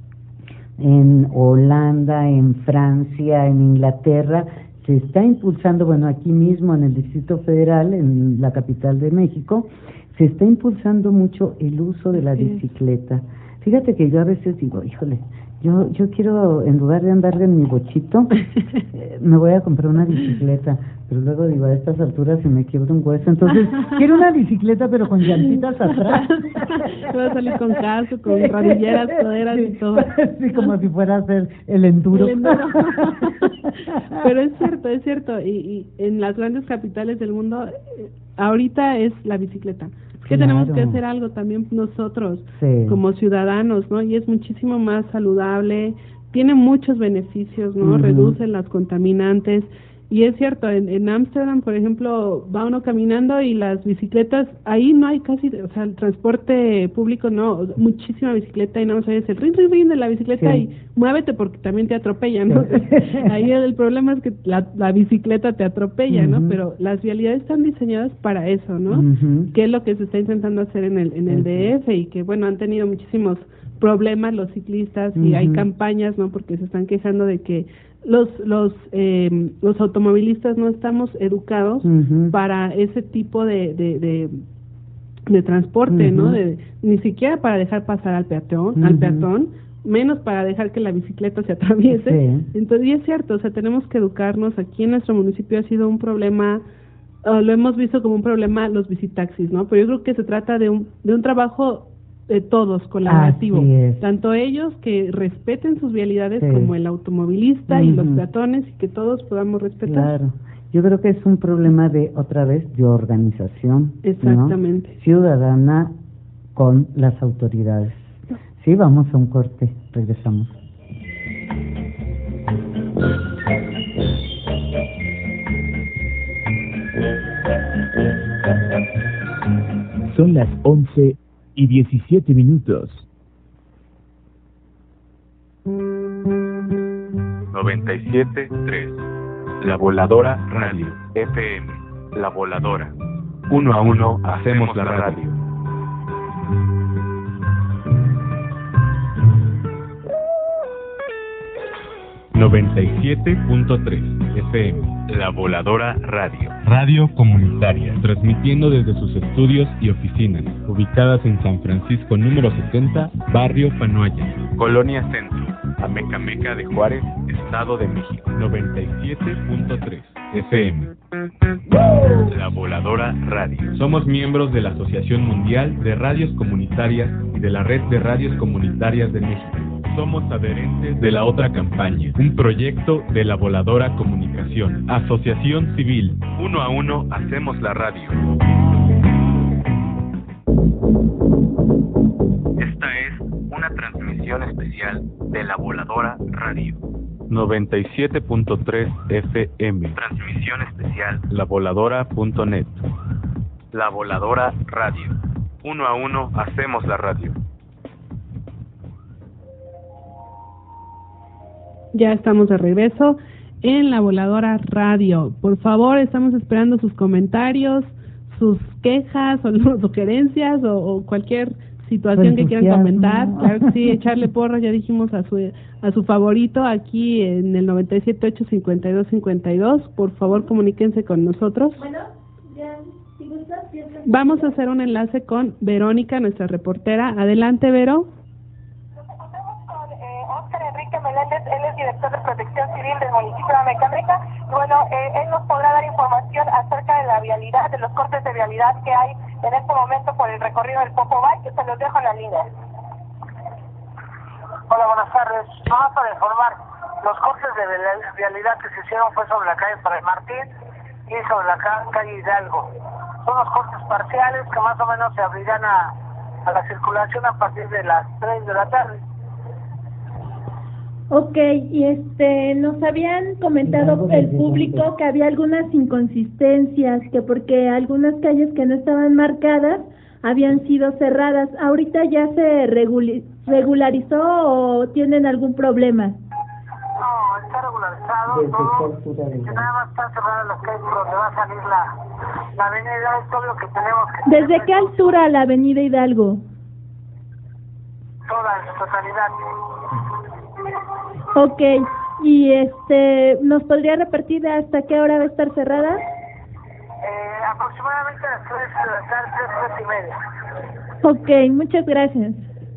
S4: en Holanda, en Francia, en Inglaterra, se está impulsando, bueno, aquí mismo en el Distrito Federal, en la capital de México, se está impulsando mucho el uso de la bicicleta. Fíjate que yo a veces digo, híjole, yo quiero, en lugar de andar en mi bochito, me voy a comprar una bicicleta, pero luego digo, a estas alturas se me quiebra un hueso, entonces quiero una bicicleta pero con llantitas atrás.
S1: Voy a salir con casco, con rodilleras, coderas y todo.
S4: Sí, como si fuera a hacer el enduro.
S1: Pero es cierto, y en las grandes capitales del mundo, ahorita es la bicicleta. Que tenemos que hacer algo también nosotros como ciudadanos, ¿no? Y es muchísimo más saludable, tiene muchos beneficios, ¿no? Reducen las contaminantes. Y es cierto, en Ámsterdam, por ejemplo, va uno caminando y las bicicletas, ahí no hay casi, o sea, el transporte público no, muchísima bicicleta y no sabes el rin de la bicicleta y muévete porque también te atropellan, ¿no? Ahí el problema es que la bicicleta te atropella, ¿no? Pero las vialidades están diseñadas para eso, ¿no? Que es lo que se está intentando hacer en el DF y que, bueno, han tenido muchísimos problemas los ciclistas y hay campañas, ¿no? Porque se están quejando de que los automovilistas no estamos educados para ese tipo de transporte, ¿no? Ni siquiera para dejar pasar al peatón, menos para dejar que la bicicleta se atraviese. Entonces, y es cierto, o sea, tenemos que educarnos. Aquí en nuestro municipio ha sido un problema, lo hemos visto como un problema los bicitaxis, ¿no? Pero yo creo que se trata de un trabajo de todos, colaborativo, tanto ellos que respeten sus vialidades como el automovilista y los peatones, y que todos podamos respetar.
S4: Claro, yo creo que es un problema de organización,
S1: exactamente,
S4: ¿no? Ciudadana con las autoridades. Sí, vamos a un corte, regresamos.
S6: Son las 11:17.
S7: 97.3 La Voladora Radio FM. La Voladora. 1 a 1 hacemos la radio. ...97.3 FM... La Voladora Radio... Radio comunitaria... ...transmitiendo desde sus estudios y oficinas... ...ubicadas en San Francisco número 70... ...Barrio Panoaya... Colonia Centro... Amecameca de Juárez, Estado de México. 97.3 FM. La Voladora Radio. Somos miembros de la Asociación Mundial de Radios Comunitarias y de la Red de Radios Comunitarias de México. Somos adherentes de La Otra Campaña, un proyecto de La Voladora Comunicación, Asociación Civil. Uno a uno hacemos la radio. Esta es una transmisión especial de La Voladora Radio. 97.3 FM. Transmisión especial lavoladora.net. La Voladora Radio. Uno a uno hacemos la radio.
S1: Ya estamos de regreso en La Voladora Radio. Por favor, estamos esperando sus comentarios, sus quejas o sugerencias o cualquier situación que quieran comentar. Claro que sí, echarle porras, ya dijimos a su favorito aquí en el 97.8-5252. Por favor, comuníquense con nosotros.
S5: Bueno, ya, si gustas,
S1: vamos a hacer un enlace con Verónica, nuestra reportera. Adelante, Vero.
S2: Meléndez, él es director de Protección Civil del municipio de Amecameca. Bueno, él nos podrá dar información acerca de la vialidad, de los cortes de vialidad que hay en este momento por el recorrido del Popobay, que se los dejo en la línea.
S10: Hola, buenas tardes. Nada para informar, los cortes de vialidad que se hicieron fue sobre la calle Fray Martín y sobre la calle Hidalgo. Son los cortes parciales que más o menos se abrirán a la circulación a partir de las 3 de la tarde.
S5: Ok, y nos habían comentado el público que había algunas inconsistencias, que porque algunas calles que no estaban marcadas habían sido cerradas. ¿Ahorita ya se regularizó o tienen algún problema?
S10: No, está regularizado todo, que nada más están cerradas las calles por donde va a salir la avenida, es todo lo que tenemos que...
S5: ¿Desde qué altura la avenida Hidalgo?
S10: Toda, en su totalidad.
S5: Ok, y ¿nos podría repetir hasta qué hora va a estar cerrada?
S10: Aproximadamente a las 3 de la tarde, 3:30.
S5: Ok, muchas gracias.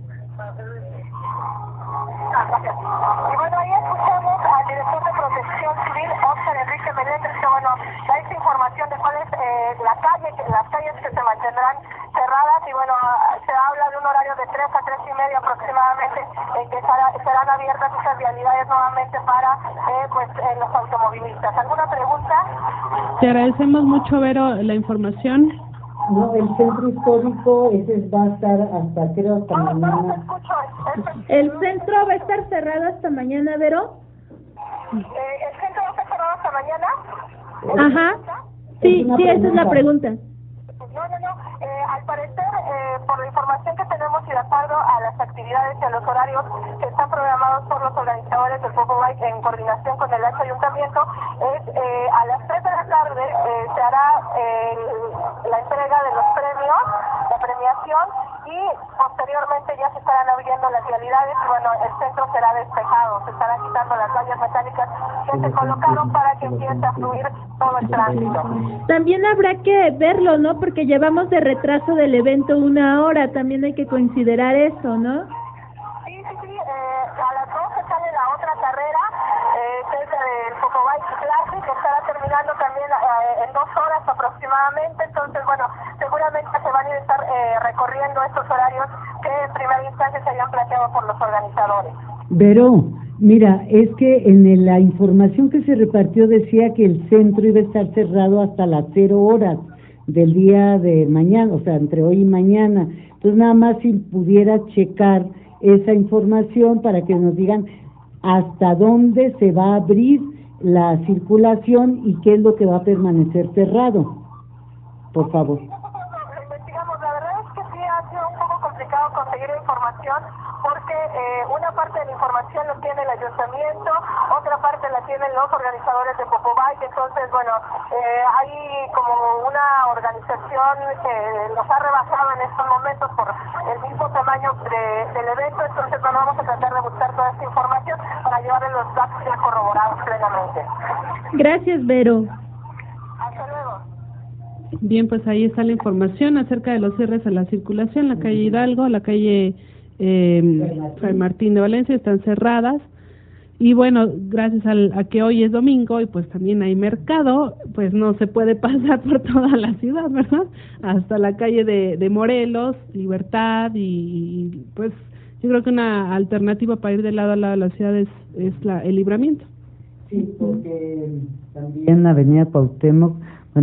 S2: Y bueno, ahí escuchamos al director de Protección Civil, Óscar Enrique Meléndez, que bueno, da esta información de cuál es las calles que se mantendrán cerradas, y bueno, se habla de un horario de 3 a 3:30 aproximadamente, en que serán abiertas esas vialidades nuevamente para los automovilistas. ¿Alguna pregunta?
S1: Te agradecemos mucho, Vero, la información.
S4: No, el centro histórico ese va a estar hasta creo hasta mañana.
S5: ¿El centro va a estar cerrado hasta mañana, Vero?
S2: ¿El centro va a estar cerrado hasta mañana?
S5: Ajá. Sí, esa es la pregunta.
S2: No. Al parecer, por la información que tenemos y de acuerdo a las actividades y a los horarios que están programados por los organizadores del Popobay en coordinación con el ayuntamiento, a las 3 de la tarde se hará la entrega de los premios, la premiación, y posteriormente ya se estarán abriendo las vialidades y bueno, el centro será despejado, se estarán quitando las vallas metálicas que se colocaron para que empiece a fluir todo el tránsito.
S5: También habrá que verlo, ¿no? Porque llevamos de retraso del evento 1 hora, también hay que considerar eso, ¿no?
S2: Sí, a las 12 sale la otra carrera, que es el Popobay Classic, que estará terminando también en 2 horas aproximadamente, entonces bueno, seguramente se van a ir a estar recorriendo estos horarios que en primera instancia se habían planteado por los organizadores.
S4: Vero, mira, es que en la información que se repartió decía que el centro iba a estar cerrado hasta las 0 horas del día de mañana, o sea, entre hoy y mañana. Entonces, nada más si pudiera checar esa información para que nos digan hasta dónde se va a abrir la circulación y qué es lo que va a permanecer cerrado. Por favor.
S2: Lo investigamos, la verdad es que sí ha sido un poco complicado conseguir información, porque una parte de la información lo tiene el ayuntamiento, otra parte la tienen los organizadores de Popobay, entonces bueno, hay como una organización que los ha rebasado en estos momentos por el mismo tamaño del evento, entonces bueno, vamos a tratar de buscar toda esta información para llevarle los datos ya corroborados plenamente.
S5: Gracias, Vero.
S2: Hasta luego.
S1: Bien, pues ahí está la información acerca de los cierres a la circulación. La calle Hidalgo, la calle Fray Martín de Valencia están cerradas Y bueno, gracias a que hoy es domingo y pues también hay mercado, pues no se puede pasar por toda la ciudad, ¿verdad? Hasta la calle de Morelos, Libertad y pues yo creo que una alternativa para ir de lado a lado de la ciudad es el Libramiento.
S4: Sí, porque también Avenida Cuauhtémoc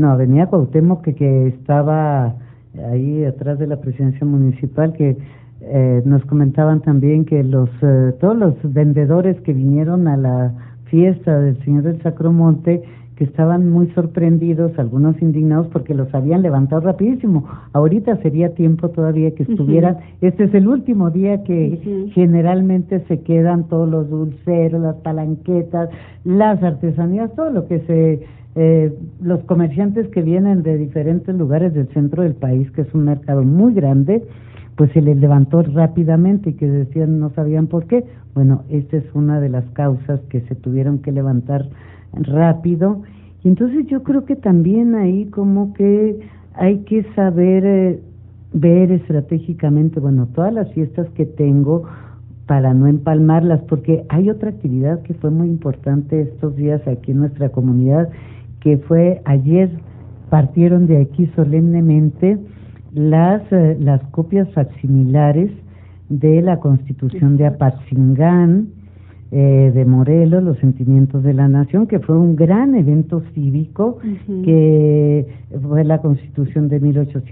S4: que estaba ahí atrás de la presidencia municipal, que nos comentaban también que todos los vendedores que vinieron a la fiesta del Señor del Sacromonte, que estaban muy sorprendidos, algunos indignados porque los habían levantado rapidísimo. Ahorita sería tiempo todavía que estuvieran. Este es el último día que generalmente se quedan todos los dulceros, las palanquetas, las artesanías, todo lo que los comerciantes que vienen de diferentes lugares del centro del país, que es un mercado muy grande, pues se les levantó rápidamente y que decían no sabían por qué. Bueno, esta es una de las causas que se tuvieron que levantar rápido. Y entonces yo creo que también ahí como que hay que saber ver estratégicamente, bueno, todas las fiestas que tengo para no empalmarlas, porque hay otra actividad que fue muy importante estos días aquí en nuestra comunidad, que fue ayer partieron de aquí solemnemente las copias facsimilares de la Constitución de Apatzingán, de Morelos, los sentimientos de la nación, que fue un gran evento cívico, que fue la Constitución de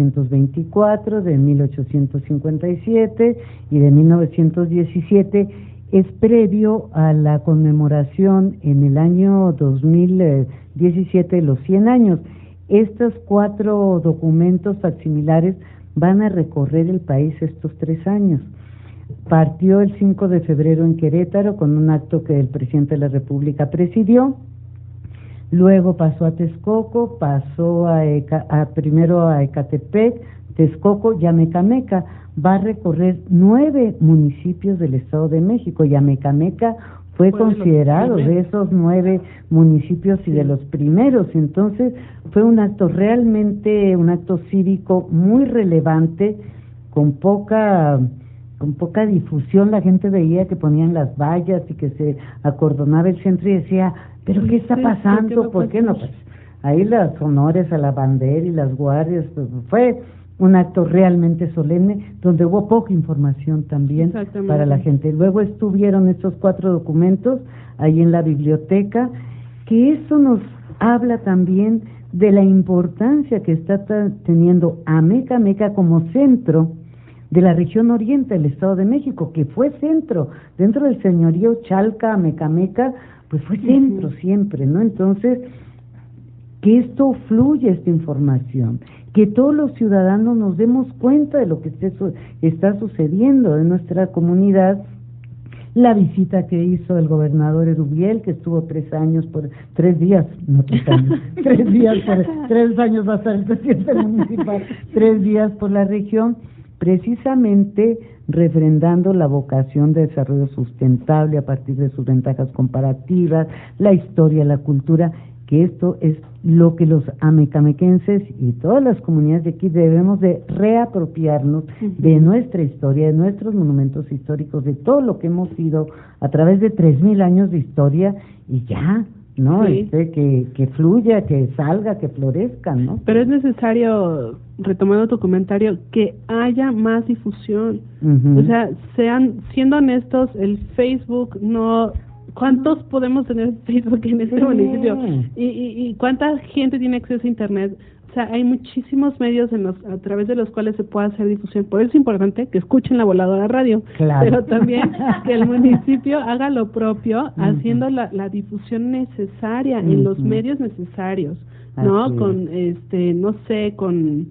S4: 1824, de 1857 y de 1917, es previo a la conmemoración en el año 2017 de los 100 años. Estos 4 documentos facsimilares van a recorrer el país estos 3 años. Partió el 5 de febrero en Querétaro con un acto que el presidente de la República presidió, luego pasó a Texcoco, pasó primero a Ecatepec, Texcoco, Yamecameca. Va a recorrer 9 municipios del Estado de México. Yamecameca fue considerado de esos 9 municipios y de los primeros. Entonces fue un acto realmente, un acto cívico muy relevante, con poca difusión. La gente veía que ponían las vallas y que se acordonaba el centro y decía, ¿pero qué está pasando? ¿Por qué no? Pues ahí los honores a la bandera y las guardias, pues fue un acto realmente solemne, donde hubo poca información también para la gente. Luego estuvieron estos 4 documentos ahí en la biblioteca, que eso nos habla también de la importancia que está teniendo Amecameca como centro de la región oriente del Estado de México, que fue centro, dentro del señorío Chalca, Amecameca, pues fue centro siempre, ¿no? Entonces, que esto fluya, esta información, que todos los ciudadanos nos demos cuenta de lo que está sucediendo en nuestra comunidad. La visita que hizo el gobernador Erubiel, que estuvo 3 días, no 3 años, 3 días, 3 años va a estar el presidente municipal, 3 días por la región, precisamente refrendando la vocación de desarrollo sustentable a partir de sus ventajas comparativas, la historia, la cultura, que esto es lo que los amecamequenses y todas las comunidades de aquí debemos de reapropiarnos de nuestra historia, de nuestros monumentos históricos, de todo lo que hemos sido a través de 3,000 años de historia, y ya, ¿no?
S1: Sí.
S4: Que fluya, que salga, que florezca, ¿no?
S1: Pero es necesario, retomando tu comentario, que haya más difusión. O sea, siendo honestos, el Facebook no... ¿Cuántos podemos tener Facebook en este municipio? ¿Y cuánta gente tiene acceso a Internet? O sea, hay muchísimos medios a través de los cuales se puede hacer difusión. Por eso es importante que escuchen La Voladora Radio, pero también que el municipio haga lo propio, haciendo la difusión necesaria en los medios necesarios, ¿no? Así con, no sé, con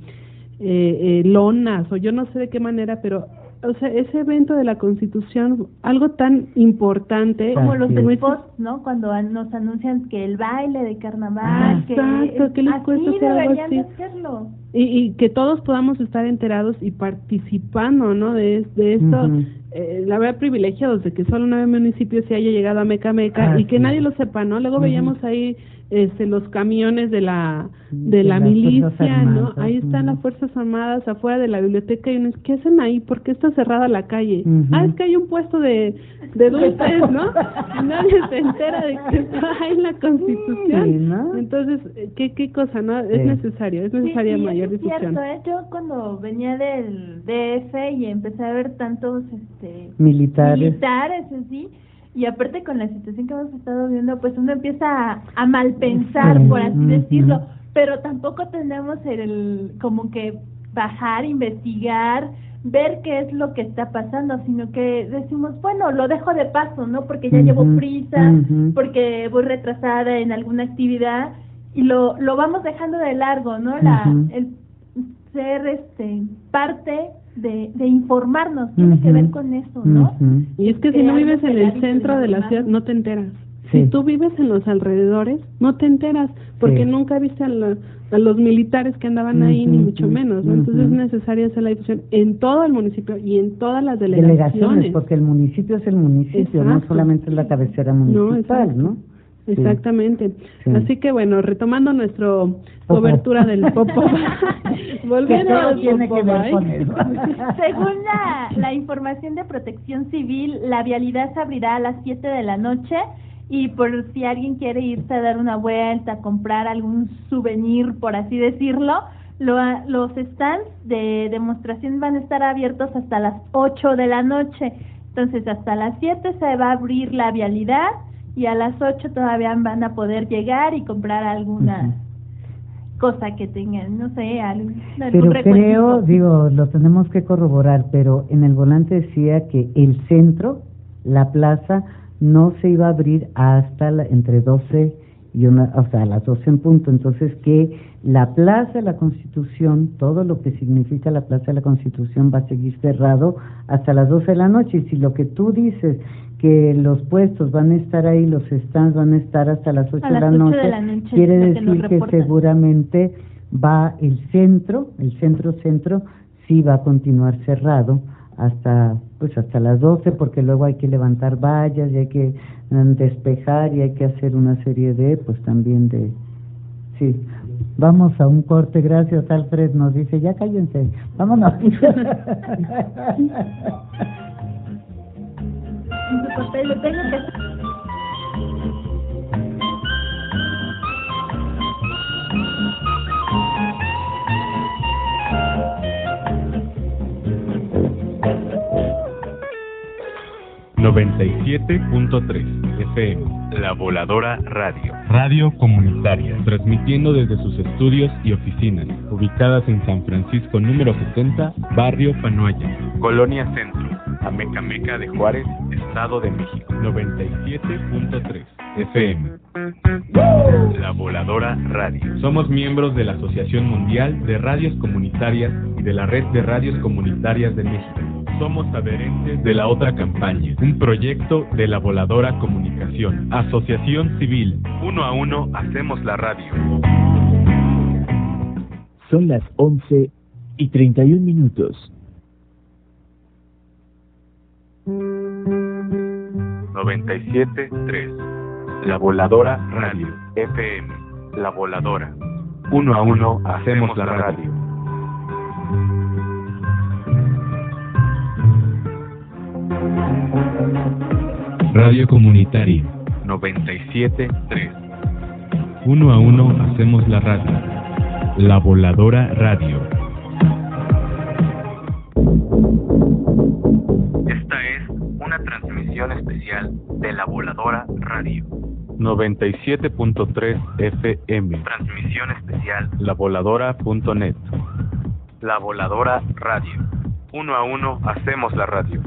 S1: lonas, o yo no sé de qué manera, pero... O sea, ese evento de la Constitución, algo tan importante...
S5: Como los spots, ¿no? Cuando nos anuncian que el baile de carnaval...
S1: Exacto, que les cuesta hacer algo así.
S5: Hacerlo.
S1: Y que todos podamos estar enterados y participando, ¿no? De esto, la verdad, privilegiados de que solo 9 municipios se haya llegado a Mecameca y que nadie lo sepa, ¿no? Luego veíamos ahí los camiones de la milicia, ¿no? Ahí están las Fuerzas Armadas afuera de la biblioteca y uno dice, ¿qué hacen ahí? ¿Por qué está cerrada la calle? Es que hay un puesto de dulces, ¿no? Y nadie se entera de que está ahí en la Constitución.
S4: Sí, ¿no?
S1: Entonces, ¿qué cosa, no? Es necesaria mayor difusión.
S5: Es cierto, yo cuando venía del DF y empecé a ver tantos
S4: militares
S5: así, y aparte con la situación que hemos estado viendo, pues uno empieza a malpensar, por así decirlo, pero tampoco tenemos como que bajar, investigar, ver qué es lo que está pasando, sino que decimos, bueno, lo dejo de paso, ¿no? Porque ya llevo prisa, porque voy retrasada en alguna actividad, y lo vamos dejando de largo, ¿no? El ser parte de informarnos, tiene que ver con eso, ¿no?
S1: Y es que si no vives en el centro de la ciudad, no te enteras. Si tú vives en los alrededores, no te enteras, porque nunca viste a los militares que andaban ahí, ni mucho menos, ¿no? Entonces es necesario hacer la difusión en todo el municipio y en todas las delegaciones.
S4: Porque el municipio es el municipio, no solamente es la cabecera municipal, ¿no?
S1: Exactamente. Así que bueno, retomando nuestra cobertura del Popo, volviendo al Popo Bike.
S5: Según la información de Protección Civil, la vialidad se abrirá a las 7 de la noche y por si alguien quiere irse a dar una vuelta, a comprar algún souvenir, por así decirlo, los stands de demostración van a estar abiertos hasta las 8 de la noche. Entonces hasta las 7 se va a abrir la vialidad y a las 8 todavía van a poder llegar y comprar alguna cosa que tengan, no sé, algún
S4: pero creo, lo tenemos que corroborar, pero en el volante decía que el centro, la plaza, no se iba a abrir hasta entre 12 y a las 12 en punto, entonces que la Plaza de la Constitución, todo lo que significa la Plaza de la Constitución va a seguir cerrado hasta las 12 de la noche, y si lo que tú dices que los puestos van a estar ahí, los stands van a estar hasta las 8 de la noche, quiere decir que seguramente va el centro sí va a continuar cerrado hasta las 12, porque luego hay que levantar vallas y hay que despejar y hay que hacer una serie sí. Vamos a un corte, gracias. Alfred nos dice, ya cállense, vámonos.
S7: ...97.3 FM... La Voladora Radio. Radio comunitaria. Transmitiendo desde sus estudios y oficinas. Ubicadas en San Francisco número 70... Barrio Panoaya. Colonia Centro. Amecameca de Juárez, Estado de México. 97.3 FM. La Voladora Radio. Somos miembros de la Asociación Mundial de Radios Comunitarias y de la Red de Radios Comunitarias de México. Somos adherentes de la otra campaña, un proyecto de la Voladora Comunicación. Asociación Civil, 1 a 1 hacemos la radio.
S6: Son las 11:31.
S7: 97.3 La Voladora Radio FM. La Voladora. 1 a 1 hacemos la radio. Radio comunitaria 97.3 1 a 1 hacemos la radio. La Voladora Radio. Esta es una transmisión especial de La Voladora Radio. 97.3 FM. Transmisión especial lavoladora.net. La Voladora Radio. 1 a 1 hacemos la radio.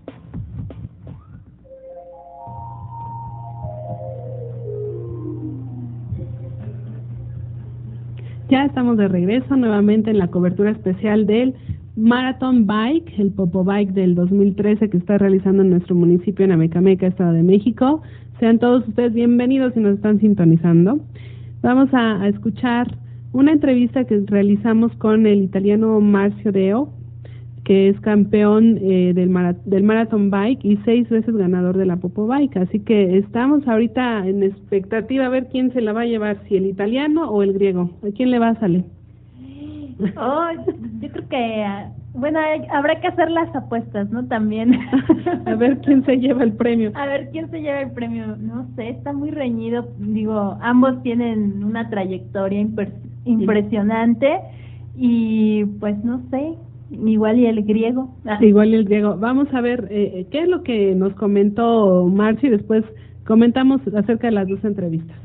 S1: Ya estamos de regreso nuevamente en la cobertura especial del Marathon Bike, el Popo Bike del 2013 que está realizando en nuestro municipio en Amecameca, Estado de México. Sean todos ustedes bienvenidos si nos están sintonizando. Vamos a escuchar una entrevista que realizamos con el italiano Marcio Deo. que es campeón del Marathon Bike y 6 veces ganador de la Popo Bike. Así que estamos ahorita en expectativa a ver quién se la va a llevar, si el italiano o el griego. ¿A quién le va a salir?
S5: Oh, yo creo que, bueno, habrá que hacer las apuestas, ¿no? También.
S1: A ver quién se lleva el premio.
S5: A ver quién se lleva el premio. No sé, está muy reñido. Digo, ambos tienen una trayectoria impresionante y pues no sé, igual y el griego.
S1: Igual y el griego. Vamos a ver qué es lo que nos comentó Marcio y después comentamos acerca de las dos entrevistas.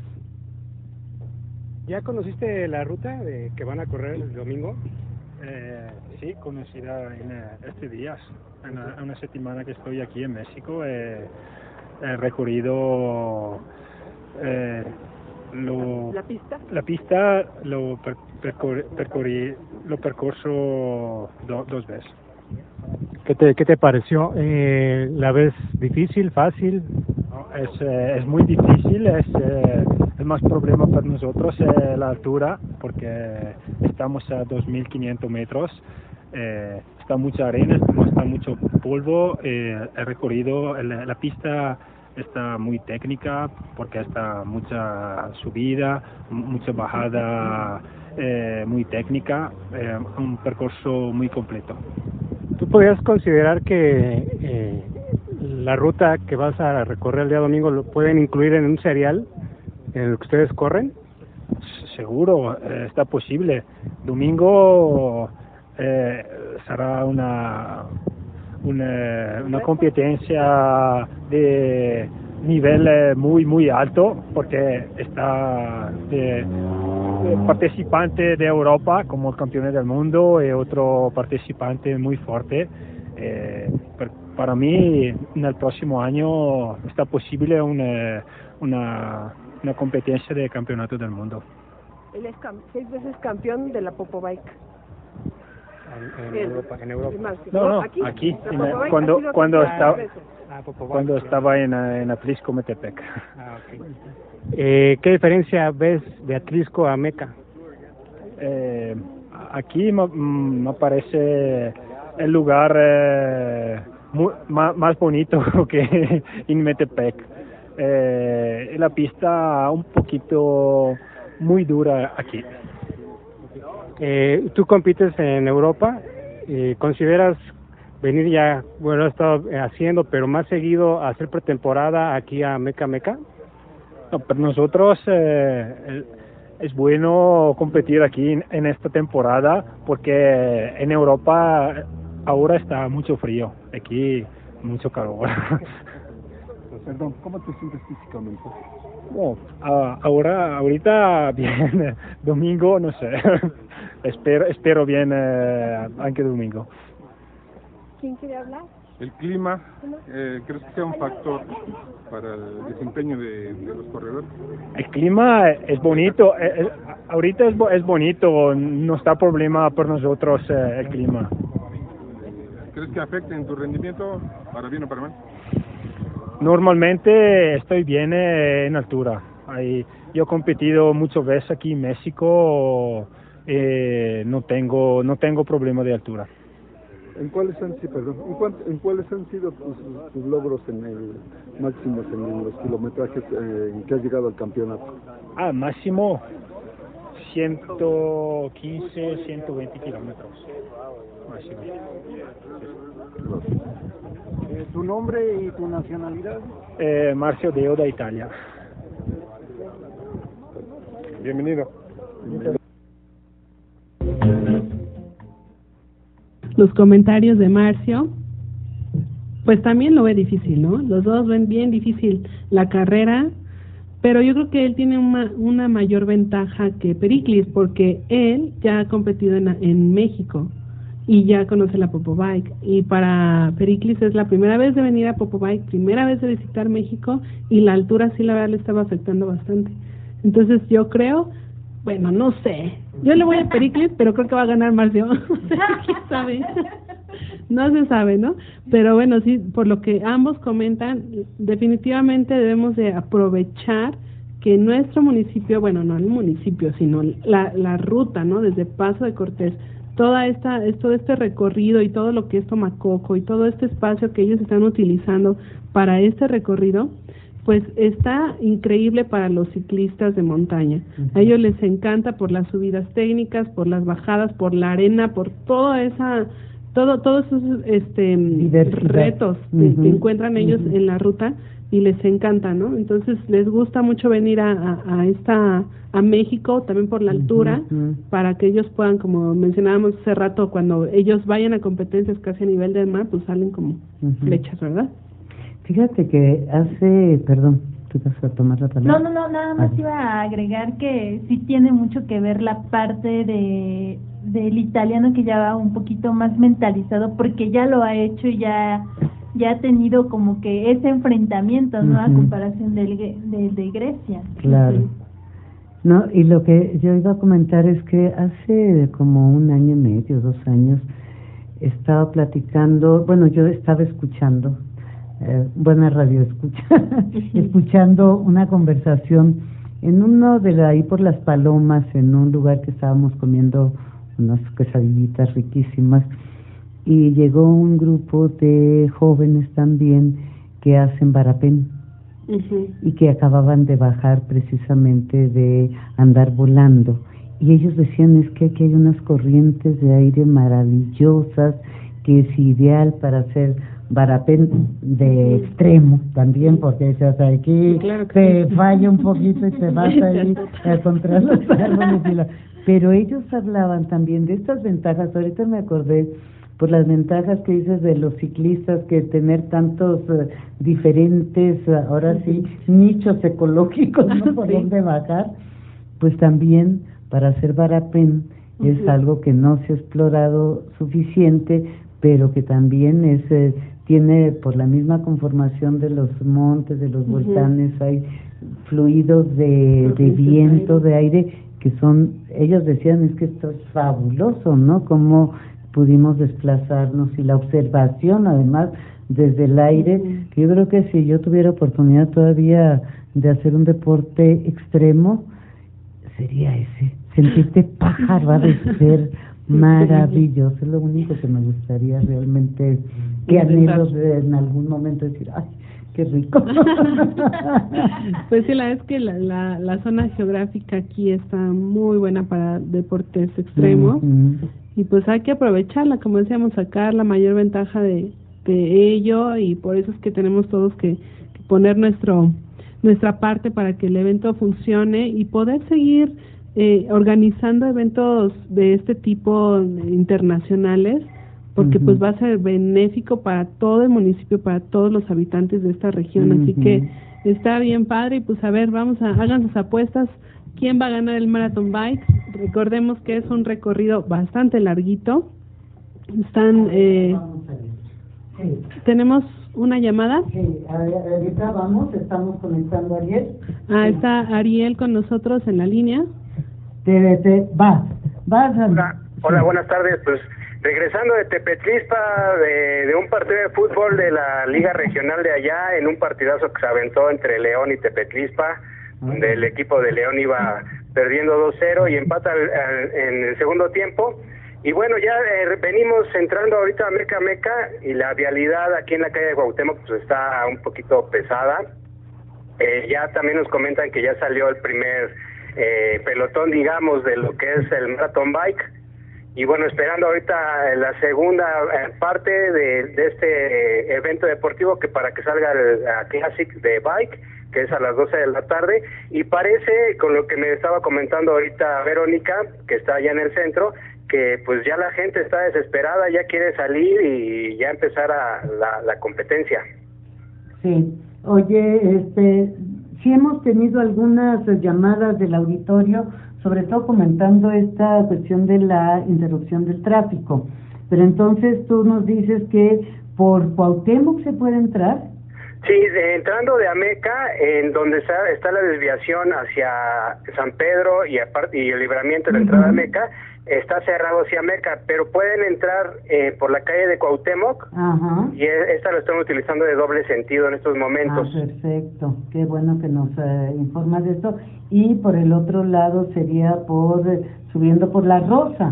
S11: ¿Ya conociste la ruta de que van a correr el domingo?
S12: Sí, conocida en estos días. En una semana que estoy aquí en México, he recorrido la pista lo percorso dos veces.
S11: ¿Qué te pareció? ¿La ves difícil, fácil?
S12: Es muy difícil, el más problema para nosotros es la altura, porque estamos a 2.500 metros, está mucha arena, está mucho polvo, el recorrido, la pista está muy técnica porque está mucha subida, mucha bajada, muy técnica, un percurso muy completo.
S11: ¿Tú podrías considerar que la ruta que vas a recorrer el día domingo lo pueden incluir en un serial en el que ustedes corren?
S12: Seguro, está posible. Domingo será una competencia de nivel muy alto, porque está participante de Europa como campeones del mundo y otro participante muy fuerte. Para mí, en el próximo año está posible una competencia de campeonato del mundo.
S2: Él es 6 veces campeón de la Popo Bike.
S11: En Europa.
S12: No, aquí cuando estaba en Atlisco, Metepec.
S11: ¿Qué diferencia ves de Atlisco a Meca?
S12: Aquí me parece el lugar más bonito que en Metepec. La pista un poquito muy dura aquí.
S11: Tú compites en Europa, ¿consideras venir ya, bueno, he estado haciendo, pero más seguido a hacer pretemporada aquí a Meca?
S12: No, para nosotros es bueno competir aquí en esta temporada, porque en Europa ahora está mucho frío, aquí mucho calor.
S13: Perdón, ¿cómo te sientes físicamente?
S12: Bueno, ahorita bien, domingo no sé, espero bien aunque domingo.
S2: ¿Quién quiere hablar?
S13: ¿El clima crees que sea un factor para el desempeño de los corredores?
S12: El clima es bonito, ahorita es bonito, no está problema para nosotros el clima.
S13: ¿Crees que afecte en tu rendimiento, para bien o para mal?
S12: Normalmente estoy bien en altura. Yo he competido muchas veces aquí en México, no tengo problema de altura.
S13: ¿En cuáles han sido tus logros en el máximo en los kilometrajes en que has llegado al campeonato?
S12: Máximo 115, 120 kilómetros. Máximo.
S13: ¿Tu nombre y tu nacionalidad?
S12: Marcio Deo, de Italia.
S13: Bienvenido.
S1: Los comentarios de Marcio, pues también lo ve difícil, ¿no? Los dos ven bien difícil la carrera, pero yo creo que él tiene una mayor ventaja que Pericles, porque él ya ha competido en México y ya conoce la Popo Bike, y para Pericles es la primera vez de venir a Popo Bike, primera vez de visitar México, y la altura sí la verdad le estaba afectando bastante. Entonces yo creo, bueno, no sé, yo le voy a Pericles, pero creo que va a ganar Marcio. ¿Quién sabe? No se sabe, ¿no? Pero bueno, sí, por lo que ambos comentan, definitivamente debemos de aprovechar que nuestro municipio, bueno, no el municipio, sino la ruta, ¿no? Desde Paso de Cortés, todo este recorrido y todo lo que es Tomacoco y todo este espacio que ellos están utilizando para este recorrido, pues está increíble para los ciclistas de montaña. A ellos les encanta por las subidas técnicas, por las bajadas, por la arena, por todos esos retos que encuentran ellos en la ruta, y les encanta, ¿no? Entonces les gusta mucho venir a México, también por la altura, para que ellos puedan, como mencionábamos hace rato, cuando ellos vayan a competencias casi a nivel del mar, pues salen como flechas, ¿verdad?
S4: Fíjate que perdón, tú vas a tomar la palabra.
S5: No, nada más iba a agregar que sí tiene mucho que ver la parte del italiano, que ya va un poquito más mentalizado, porque ya lo ha hecho y ya ha tenido como que ese enfrentamiento, ¿no? A comparación del de Grecia.
S4: Claro. No, y lo que yo iba a comentar es que hace como 1 año y medio, 2 años, estaba platicando, yo estaba escuchando, buena radio escucha, escuchando una conversación en uno de ahí por Las Palomas, en un lugar que estábamos comiendo unas quesadillitas riquísimas, y llegó un grupo de jóvenes también que hacen varapén y que acababan de bajar precisamente de andar volando, y ellos decían, es que aquí hay unas corrientes de aire maravillosas, que es ideal para hacer varapén de extremo también, porque aquí te falla un poquito y te vas ahí contra los árboles. Pero ellos hablaban también de estas ventajas. Ahorita me acordé por las ventajas que dices de los ciclistas, que tener tantos diferentes, ahora sí, nichos ecológicos, ¿no? Por donde bajar, pues también para hacer varapén es algo que no se ha explorado suficiente, pero que también tiene, por la misma conformación de los montes, de los volcanes, hay fluidos de viento, de aire, que son, ellos decían, es que esto es fabuloso, ¿no? Cómo pudimos desplazarnos, y la observación además desde el aire, que yo creo que si yo tuviera oportunidad todavía de hacer un deporte extremo, sería ese, sentirte pájaro, ha de ser maravilloso. Es lo único que me gustaría realmente, que anhelo en algún momento decir, ay, qué rico.
S1: Pues sí, la verdad es que la zona geográfica aquí está muy buena para deportes extremos, y pues hay que aprovecharla, como decíamos, sacar la mayor ventaja de ello, y por eso es que tenemos todos que poner nuestra parte para que el evento funcione y poder seguir organizando eventos de este tipo internacionales, porque pues va a ser benéfico para todo el municipio, para todos los habitantes de esta región, así que está bien padre. Y pues a ver, hagan sus apuestas, quién va a ganar el Marathon Bike. Recordemos que es un recorrido bastante larguito. Tenemos una llamada.
S4: Sí, ahorita estamos conectando a Ariel.
S1: Está Ariel con nosotros en la línea.
S14: Hola, buenas tardes. Pues regresando de Tepetlispa, de un partido de fútbol de la Liga Regional de allá, en un partidazo que se aventó entre León y Tepetlispa, donde el equipo de León iba perdiendo 2-0 y empata en el segundo tiempo. Y bueno, ya venimos entrando ahorita a Meca, y la vialidad aquí en la calle de Cuauhtémoc pues está un poquito pesada. Ya también nos comentan que ya salió el primer pelotón, digamos, de lo que es el Marathon Bike. Y bueno, esperando ahorita la segunda parte de este evento deportivo, que para que salga la Classic de Bike, que es a las 12 de la tarde, y parece, con lo que me estaba comentando ahorita Verónica, que está allá en el centro, que pues ya la gente está desesperada, ya quiere salir y ya empezar la competencia.
S4: Sí, oye, sí hemos tenido algunas llamadas del auditorio, sobre todo comentando esta cuestión de la interrupción del tráfico, pero entonces tú nos dices que por Cuauhtémoc se puede entrar.
S14: Sí, entrando de Ameca, en donde está la desviación hacia San Pedro y el libramiento de la entrada a Ameca, está cerrado hacia Ameca, pero pueden entrar por la calle de Cuauhtémoc. Y esta lo están utilizando de doble sentido en estos momentos.
S4: Perfecto, qué bueno que nos informas de esto. Y por el otro lado sería subiendo por La Rosa.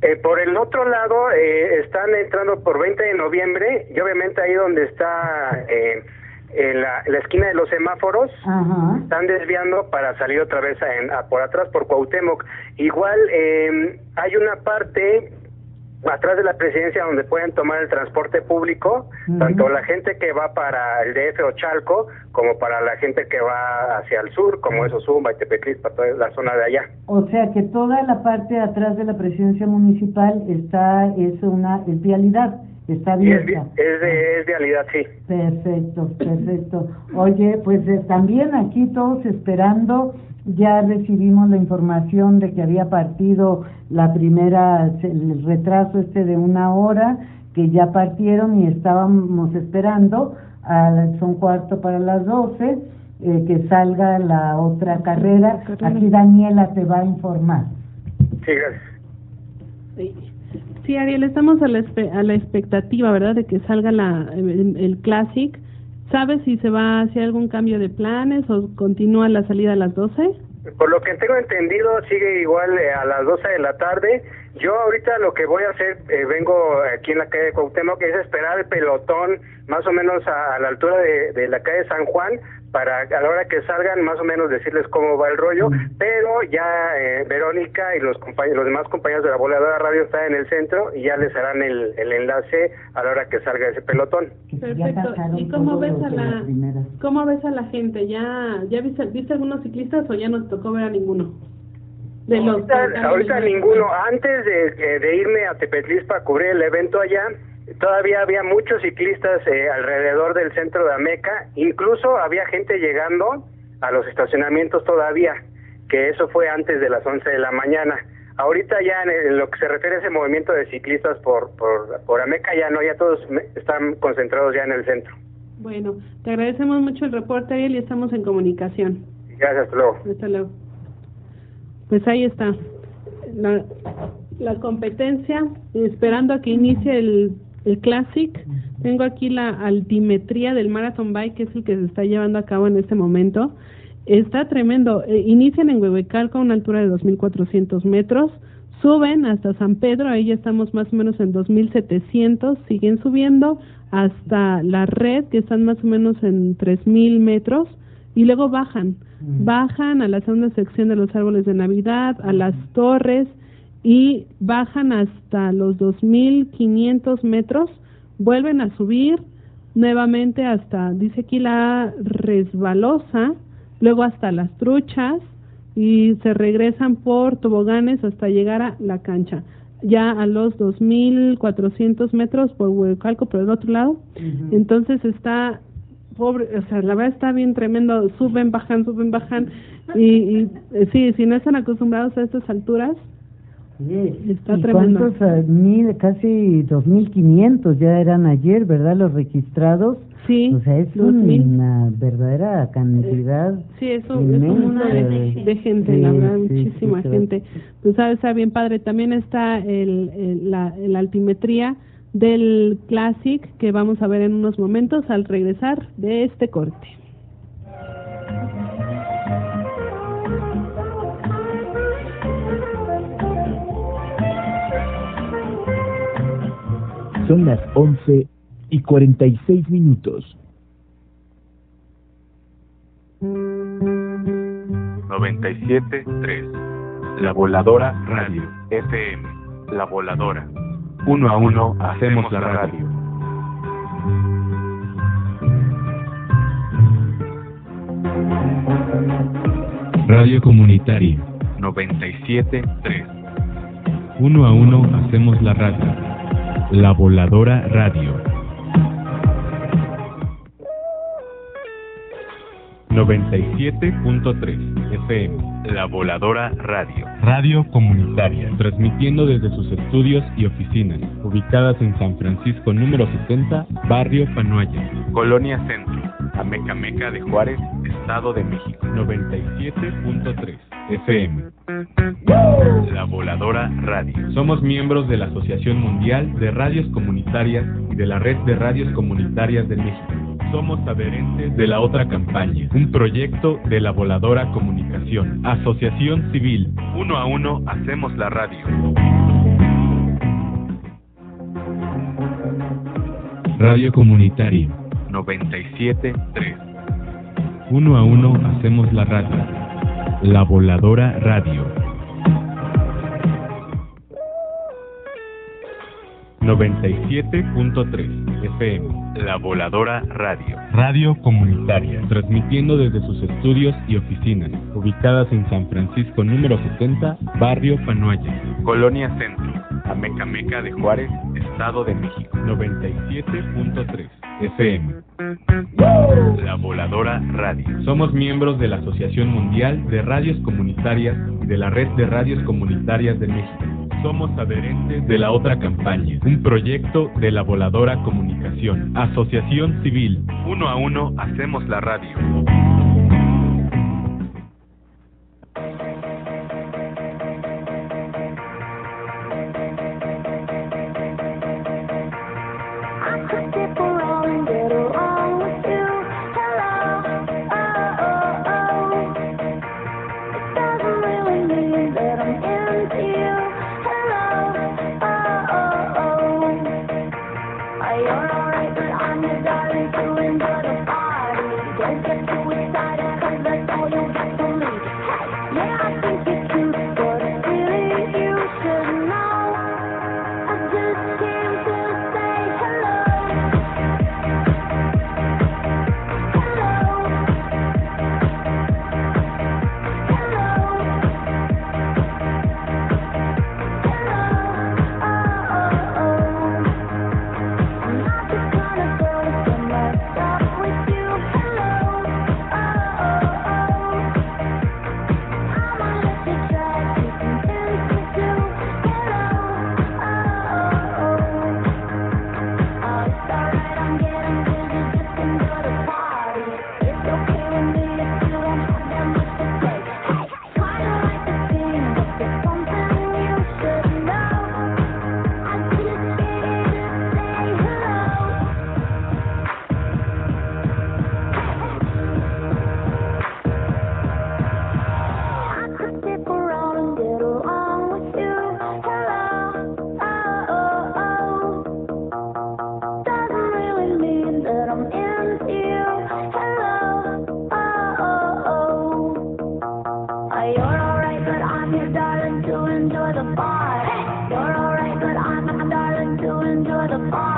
S14: Por el otro lado, están entrando por 20 de noviembre y obviamente ahí donde está en la esquina de los semáforos, están desviando para salir otra vez por atrás por Cuauhtémoc. Igual hay una parte atrás de la presidencia donde pueden tomar el transporte público, tanto la gente que va para el DF o Chalco, como para la gente que va hacia el sur, como es Ozumba y Tepetlispa, toda la zona de allá.
S4: O sea que toda la parte de atrás de la presidencia municipal es vialidad, está abierta.
S14: Es vialidad, sí.
S4: Perfecto. Oye, pues también aquí todos esperando. Ya recibimos la información de que había partido el retraso de 1 hora, que ya partieron y estábamos esperando, son 11:15 que salga la otra carrera. Aquí Daniela te va a informar.
S14: Sí, gracias.
S1: Sí, Ariel, estamos a la expectativa, ¿verdad?, de que salga el Classic. ¿Sabes si se va a hacer algún cambio de planes o continúa la salida a las 12?
S14: Por lo que tengo entendido, sigue igual a las 12 de la tarde. Yo ahorita lo que voy a hacer, vengo aquí en la calle de Cuauhtémoc, que es esperar el pelotón más o menos a la altura de la calle San Juan, para a la hora que salgan más o menos decirles cómo va el rollo, pero ya Verónica y los demás compañeros de la Voladora Radio están en el centro y ya les harán el enlace a la hora que salga ese pelotón.
S1: Perfecto. ¿Y cómo ves a la gente? ¿Ya viste algunos ciclistas o ya no te tocó ver a ninguno?
S14: Ahorita ninguno. Antes de irme a Tepetlispa a cubrir el evento allá, todavía había muchos ciclistas alrededor del centro de Ameca, incluso había gente llegando a los estacionamientos todavía, que eso fue antes de las 11 de la mañana. Ahorita ya en lo que se refiere a ese movimiento de ciclistas por Ameca ya no, ya todos están concentrados ya en el centro.
S1: Bueno, te agradecemos mucho el reporte, Ariel, y estamos en comunicación.
S14: Gracias, hasta luego.
S1: Hasta luego. Pues ahí está la competencia, esperando a que inicie el Classic. Tengo aquí la altimetría del Marathon Bike, que es el que se está llevando a cabo en este momento. Está tremendo. Inician en Huehuecalco a una altura de 2.400 metros, suben hasta San Pedro, ahí ya estamos más o menos en 2.700, siguen subiendo hasta la Red, que están más o menos en 3.000 metros, y luego bajan a la segunda sección de los árboles de Navidad, a las torres, y bajan hasta los 2.500 metros, vuelven a subir nuevamente hasta, dice aquí, la Resbalosa, luego hasta las Truchas, y se regresan por toboganes hasta llegar a la cancha. Ya a los 2.400 metros por Huehuecalco, por el otro lado. Entonces está pobre, o sea, la verdad está bien tremendo, suben, bajan, y sí, si no están acostumbrados a estas alturas, está tremendo.
S4: ¿Cuántos? Casi 2.500 ya eran ayer, ¿verdad? Los registrados.
S1: Sí.
S4: O sea, es una verdadera cantidad.
S1: Sí, es una de gente, la verdad, muchísima gente. Tú sabes, está bien padre. También está la altimetría del Classic, que vamos a ver en unos momentos al regresar de este corte.
S6: Son las 11:46.
S7: 97.3 La Voladora Radio FM. La Voladora. 1 a 1 hacemos la radio. Radio Comunitaria 97.3. 1 a 1 hacemos la radio. La Voladora Radio. 97.3 FM. La Voladora Radio. Radio comunitaria, transmitiendo desde sus estudios y oficinas, ubicadas en San Francisco número 70, Barrio Panoaya, Colonia Centro, Amecameca de Juárez, Estado de México. 97.3 FM. La Voladora Radio. Somos miembros de la Asociación Mundial de Radios Comunitarias y de la Red de Radios Comunitarias de México. Somos adherentes de la otra campaña, un proyecto de la Voladora Comunicación, Asociación Civil. 1 a 1 hacemos la radio. Radio Comunitaria 97.3. Uno a uno hacemos la radio. La Voladora Radio 97.3 FM. La Voladora Radio. Radio comunitaria, transmitiendo desde sus estudios y oficinas, ubicadas en San Francisco número 70, Barrio Panoaya, Colonia Centro, Amecameca de Juárez, Estado de México. 97.3 FM. La Voladora Radio. Somos miembros de la Asociación Mundial de Radios Comunitarias y de la Red de Radios Comunitarias de México. Somos adherentes de la otra campaña, un proyecto de la Voladora Comunicación, Asociación Civil. Uno a uno hacemos la radio.
S15: enjoy the party.